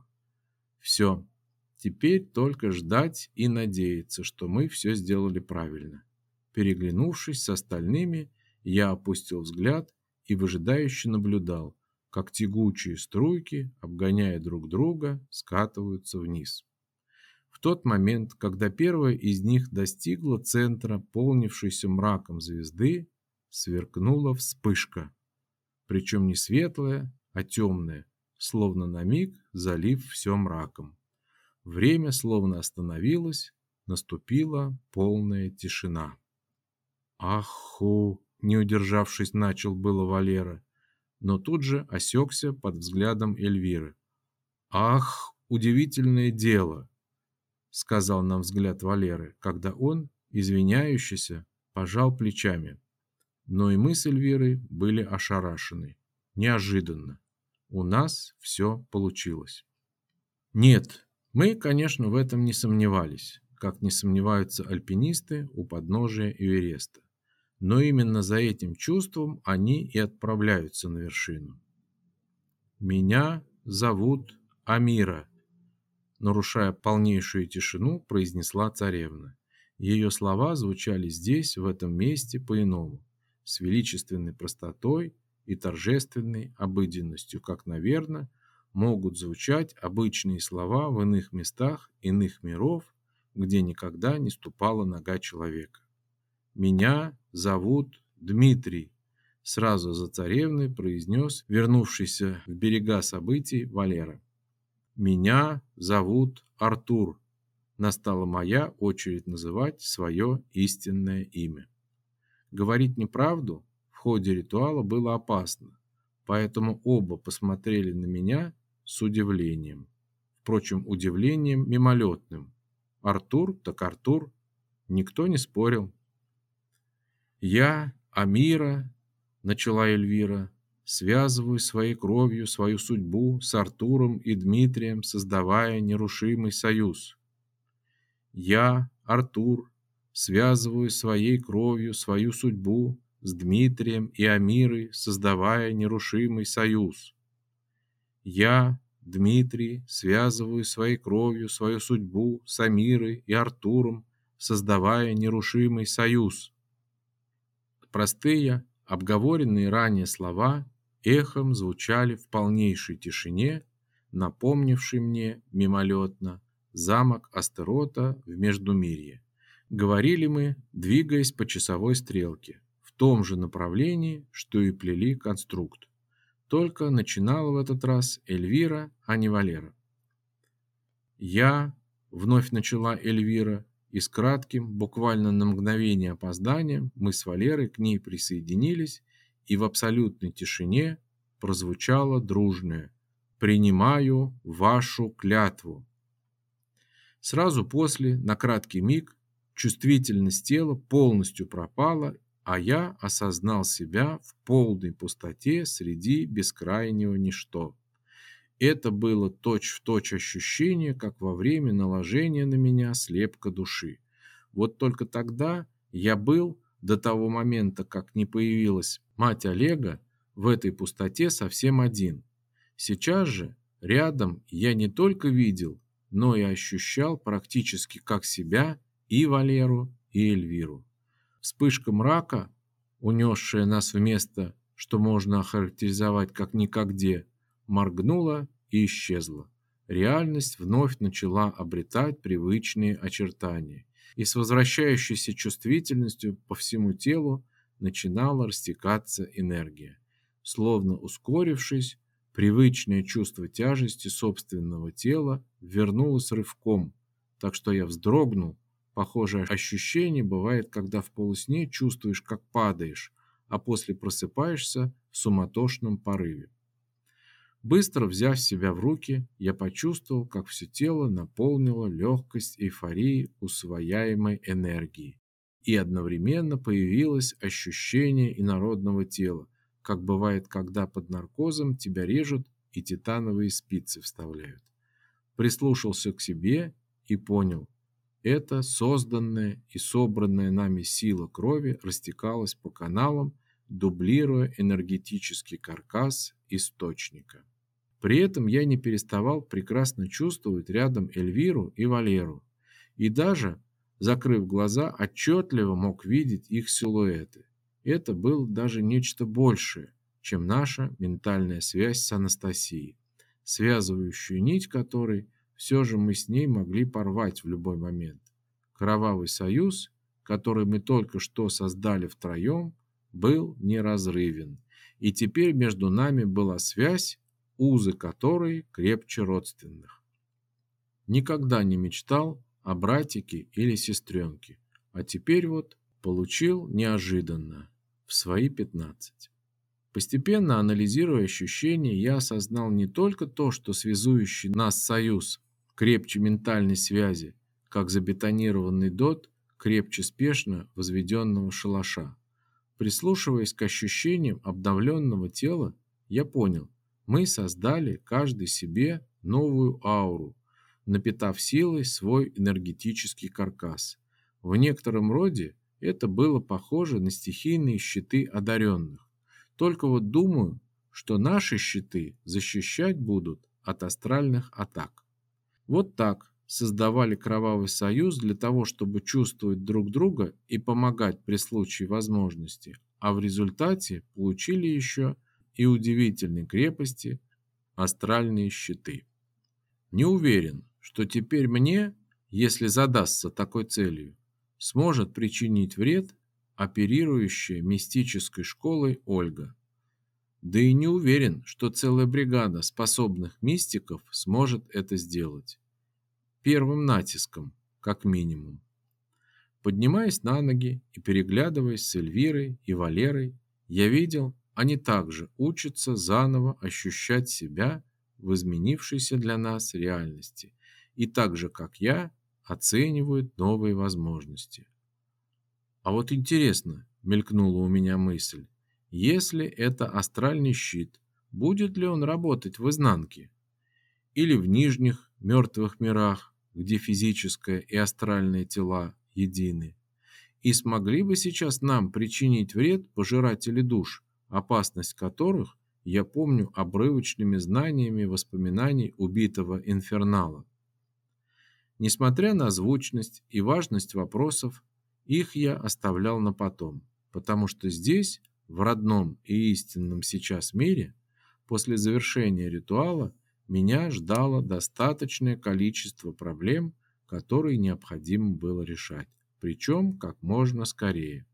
Все, теперь только ждать и надеяться, что мы все сделали правильно. Переглянувшись с остальными, я опустил взгляд и выжидающе наблюдал, как тягучие струйки, обгоняя друг друга, скатываются вниз. В тот момент, когда первая из них достигла центра полнившейся мраком звезды, сверкнула вспышка. Причем не светлая, а темная, словно на миг залив все мраком. Время словно остановилось, наступила полная тишина. «Аху!» – не удержавшись, начал было Валера, но тут же осекся под взглядом Эльвиры. «Ах, удивительное дело!» – сказал нам взгляд Валеры, когда он, извиняющийся, пожал плечами. Но и мы с Эльвирой были ошарашены. Неожиданно. У нас все получилось. Нет, мы, конечно, в этом не сомневались, как не сомневаются альпинисты у подножия Эвереста. Но именно за этим чувством они и отправляются на вершину. «Меня зовут Амира», нарушая полнейшую тишину, произнесла царевна. Ее слова звучали здесь, в этом месте, по-иному, с величественной простотой и торжественной обыденностью, как, наверное, могут звучать обычные слова в иных местах иных миров, где никогда не ступала нога человека. «Меня зовут Дмитрий», сразу за царевной произнес вернувшийся в берега событий Валера. «Меня зовут Артур», настала моя очередь называть свое истинное имя. Говорить неправду в ходе ритуала было опасно, поэтому оба посмотрели на меня с удивлением. Впрочем, удивлением мимолетным. Артур так Артур, никто не спорил. «Я, Амира», — начала Эльвира, — «связываю своей кровью свою судьбу с Артуром и Дмитрием, создавая нерушимый союз. Я, Артур, связываю своей кровью свою судьбу с Дмитрием и Амирой, создавая нерушимый союз. Я, Дмитрий, связываю своей кровью свою судьбу с Амирой и Артуром, создавая нерушимый союз». Простые, обговоренные ранее слова эхом звучали в полнейшей тишине, напомнившей мне мимолетно замок Астерота в Междумирье. Говорили мы, двигаясь по часовой стрелке, в том же направлении, что и плели конструкт. Только начинала в этот раз Эльвира, а не Валера. «Я», — вновь начала Эльвира, и с кратким, буквально на мгновение опозданием, мы с Валерой к ней присоединились, и в абсолютной тишине прозвучало дружное «Принимаю вашу клятву». Сразу после, на краткий миг, чувствительность тела полностью пропала, а я осознал себя в полной пустоте среди бескрайнего ничто. Это было точь-в-точь ощущение, как во время наложения на меня слепка души. Вот только тогда я был, до того момента, как не появилась мать Олега, в этой пустоте совсем один. Сейчас же рядом я не только видел, но и ощущал практически как себя и Валеру, и Эльвиру. Вспышка мрака, унесшая нас в место, что можно охарактеризовать как никогде, моргнула и исчезла. Реальность вновь начала обретать привычные очертания, и с возвращающейся чувствительностью по всему телу начинала растекаться энергия. Словно ускорившись, привычное чувство тяжести собственного тела вернулось рывком, так что я вздрогнул. Похожее ощущение бывает, когда в полусне чувствуешь, как падаешь, а после просыпаешься в суматошном порыве. Быстро взяв себя в руки, я почувствовал, как все тело наполнило легкость эйфории усвояемой энергии. И одновременно появилось ощущение инородного тела, как бывает, когда под наркозом тебя режут и титановые спицы вставляют. Прислушался к себе и понял, это созданная и собранная нами сила крови растекалась по каналам, дублируя энергетический каркас источника. При этом я не переставал прекрасно чувствовать рядом Эльвиру и Валеру, и даже, закрыв глаза, отчетливо мог видеть их силуэты. Это было даже нечто большее, чем наша ментальная связь с Анастасией, связывающую нить которой все же мы с ней могли порвать в любой момент. Кровавый союз, который мы только что создали втроем, был неразрывен, и теперь между нами была связь, узы которой крепче родственных. Никогда не мечтал о братике или сестренке, а теперь вот получил неожиданно, в свои 15. Постепенно анализируя ощущения, я осознал не только то, что связующий нас союз крепче ментальной связи, как забетонированный дот крепче спешно возведенного шалаша. Прислушиваясь к ощущениям обновленного тела, я понял, мы создали каждый себе новую ауру, напитав силой свой энергетический каркас. В некотором роде это было похоже на стихийные щиты одаренных. Только вот думаю, что наши щиты защищать будут от астральных атак. Вот так создавали Кровавый Союз для того, чтобы чувствовать друг друга и помогать при случае возможности, а в результате получили еще и удивительной крепости астральные щиты. Не уверен, что теперь мне, если задастся такой целью, сможет причинить вред оперирующая мистической школой Ольга. Да и не уверен, что целая бригада способных мистиков сможет это сделать. Первым натиском, как минимум. Поднимаясь на ноги и переглядываясь с Эльвирой и Валерой, я видел, они также учатся заново ощущать себя в изменившейся для нас реальности и так же, как я, оценивают новые возможности. А вот интересно, мелькнула у меня мысль, если это астральный щит, будет ли он работать в изнанке? Или в нижних мертвых мирах, где физическое и астральное тела едины? И смогли бы сейчас нам причинить вред пожиратели душ, опасность которых я помню обрывочными знаниями воспоминаний убитого инфернала? Несмотря на звучность и важность вопросов, их я оставлял на потом, потому что здесь в родном и истинном сейчас мире, после завершения ритуала меня ждало достаточное количество проблем, которые необходимо было решать, причем как можно скорее.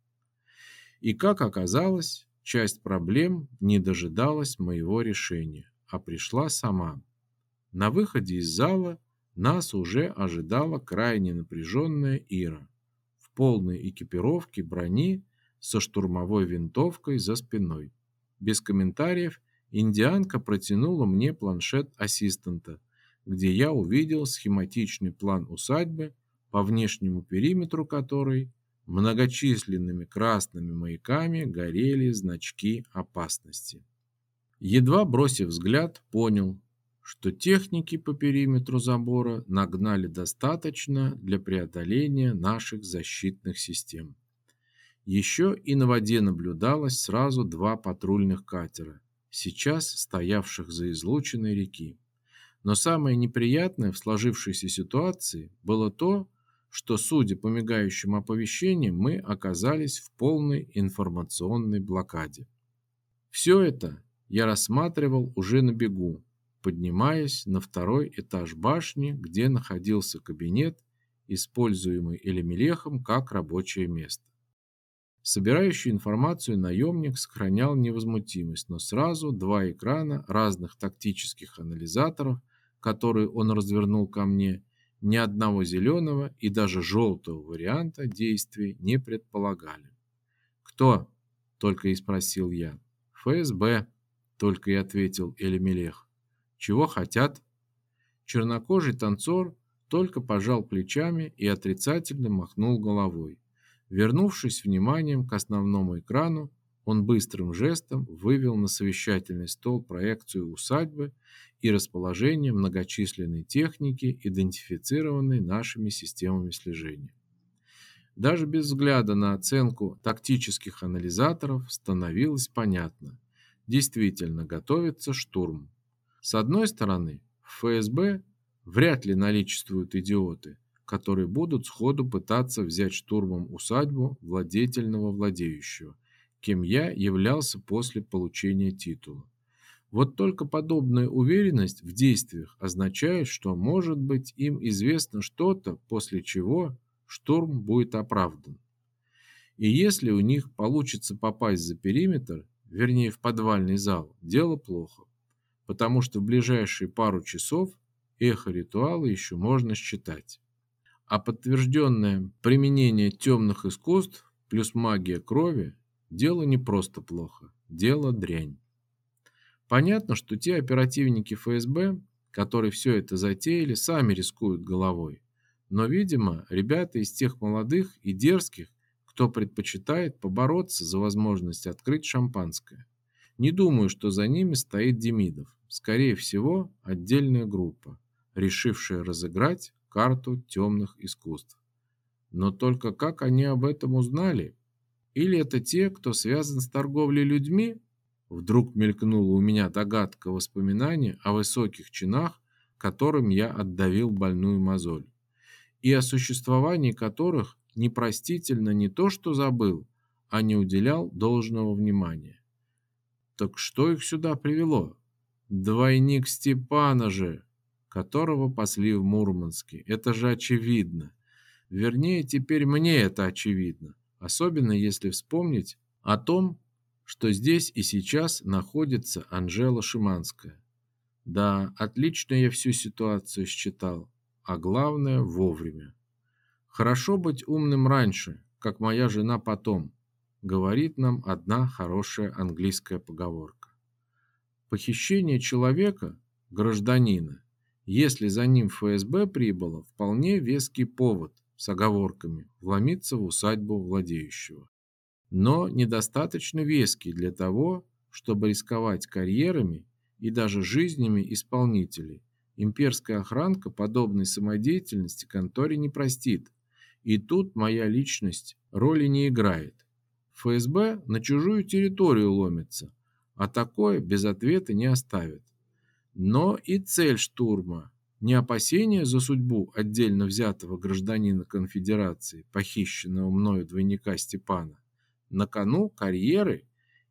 И как оказалось, часть проблем не дожидалась моего решения, а пришла сама. На выходе из зала нас уже ожидала крайне напряженная Ира в полной экипировке брони со штурмовой винтовкой за спиной. Без комментариев индианка протянула мне планшет ассистента, где я увидел схематичный план усадьбы, по внешнему периметру которой многочисленными красными маяками горели значки опасности. Едва бросив взгляд, понял, что техники по периметру забора нагнали достаточно для преодоления наших защитных систем. Еще и на воде наблюдалось сразу 2 патрульных катера, сейчас стоявших за излучиной реки. Но самое неприятное в сложившейся ситуации было то, что, судя по мигающим оповещениям, мы оказались в полной информационной блокаде. Все это я рассматривал уже на бегу, поднимаясь на 2-й этаж башни, где находился кабинет, используемый Элемелехом как рабочее место. Собирающий информацию наемник сохранял невозмутимость, но сразу 2 экрана разных тактических анализаторов, которые он развернул ко мне, ни одного зеленого и даже желтого варианта действий не предполагали. «Кто?» – только и спросил я. «ФСБ», – только и ответил Элемелех. «Чего хотят?» Чернокожий танцор только пожал плечами и отрицательно махнул головой. Вернувшись вниманием к основному экрану, он быстрым жестом вывел на совещательный стол проекцию усадьбы и расположение многочисленной техники, идентифицированной нашими системами слежения. Даже без взгляда на оценку тактических анализаторов становилось понятно. Действительно готовится штурм. С одной стороны, в ФСБ вряд ли наличествуют идиоты, которые будут сходу пытаться взять штурмом усадьбу владетельного владеющего, кем я являлся после получения титула. Вот только подобная уверенность в действиях означает, что, может быть, им известно что-то, после чего штурм будет оправдан. И если у них получится попасть за периметр, вернее в подвальный зал, дело плохо, потому что в ближайшие пару часов эхо ритуала еще можно считать. А подтвержденное применение темных искусств плюс магия крови – дело не просто плохо, дело дрянь. Понятно, что те оперативники ФСБ, которые все это затеяли, сами рискуют головой. Но, видимо, ребята из тех молодых и дерзких, кто предпочитает побороться за возможность открыть шампанское. Не думаю, что за ними стоит Демидов. Скорее всего, отдельная группа, решившая разыграть карту темных искусств. Но только как они об этом узнали? Или это те, кто связан с торговлей людьми? Вдруг мелькнула у меня догадка воспоминания о высоких чинах, которым я отдавил больную мозоль, и о существовании которых непростительно не то что забыл, а не уделял должного внимания. Так что их сюда привело? Двойник Степана же, которого пасли в Мурманске. Это же очевидно. Вернее, теперь мне это очевидно, особенно если вспомнить о том, что здесь и сейчас находится Анжела Шиманская. Да, отлично я всю ситуацию считал, а главное вовремя. Хорошо быть умным раньше, как моя жена потом, говорит нам одна хорошая английская поговорка. Похищение человека, гражданина, если за ним ФСБ прибыло, вполне веский повод с оговорками вломиться в усадьбу владеющего. Но недостаточно веский для того, чтобы рисковать карьерами и даже жизнями исполнителей. Имперская охранка подобной самодеятельности конторе не простит. И тут моя личность роли не играет. ФСБ на чужую территорию ломится, а такое без ответа не оставит. Но и цель штурма – не опасение за судьбу отдельно взятого гражданина конфедерации, похищенного мною двойника Степана. На кону карьеры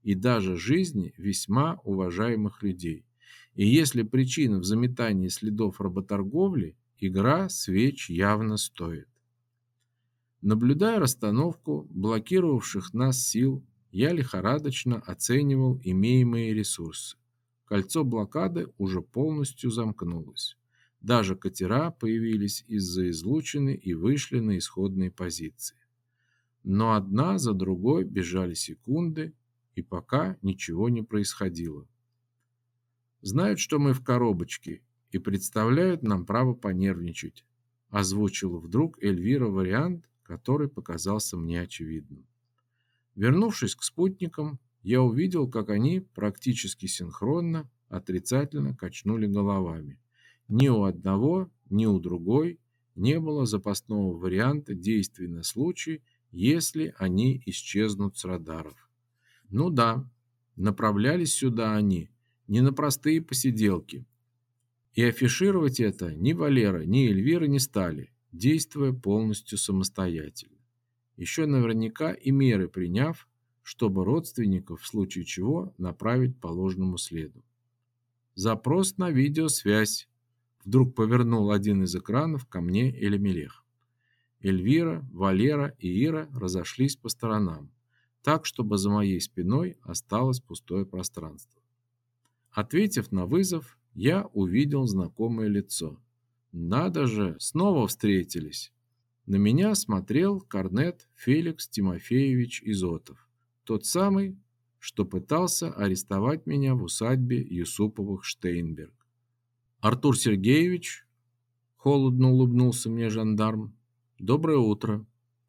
и даже жизни весьма уважаемых людей. И если причина в заметании следов работорговли, игра свеч явно стоит. Наблюдая расстановку блокировавших нас сил, я лихорадочно оценивал имеемые ресурсы. Кольцо блокады уже полностью замкнулось. Даже катера появились из-за излучины и вышли на исходные позиции. Но одна за другой бежали секунды, и пока ничего не происходило. Знают, что мы в коробочке, и представляют нам право понервничать, озвучила вдруг Эльвира вариант, который показался мне очевидным. Вернувшись к спутникам, я увидел, как они практически синхронно отрицательно качнули головами. Ни у одного, ни у другой не было запасного варианта действий на случай, если они исчезнут с радаров. Ну да, направлялись сюда они не на простые посиделки. И афишировать это ни Валера, ни Эльвира не стали, действуя полностью самостоятельно. Еще наверняка и меры приняв, чтобы родственников в случае чего направить по ложному следу. Запрос на видеосвязь. Вдруг повернул один из экранов ко мне Элемелех. Эльвира, Валера и Ира разошлись по сторонам, так, чтобы за моей спиной осталось пустое пространство. Ответив на вызов, я увидел знакомое лицо. Надо же, снова встретились. На меня смотрел корнет Феликс Тимофеевич Изотов, тот самый, что пытался арестовать меня в усадьбе Юсуповых-Штейнберг. Артур Сергеевич, холодно улыбнулся мне жандарм, доброе утро.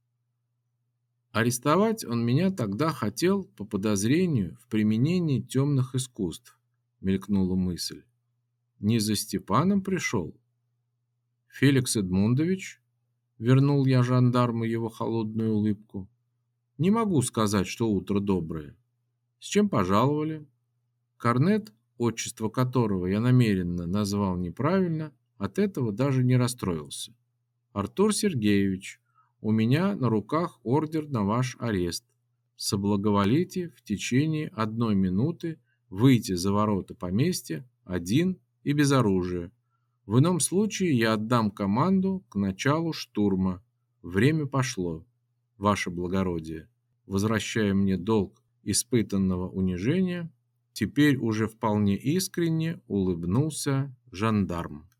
Арестовать он меня тогда хотел по подозрению в применении темных искусств, мелькнула мысль. Не за Степаном пришел? Феликс Эдмундович, вернул я жандарму его холодную улыбку. Не могу сказать, что утро доброе. С чем пожаловали? Корнет, отчество которого я намеренно назвал неправильно, от этого даже не расстроился. Артур Сергеевич, у меня на руках ордер на ваш арест. Соблаговолите в течение 1 минуты выйти за ворота поместья один и без оружия. В ином случае я отдам команду к началу штурма. Время пошло, ваше благородие. Возвращая мне долг испытанного унижения, теперь уже вполне искренне улыбнулся жандарм.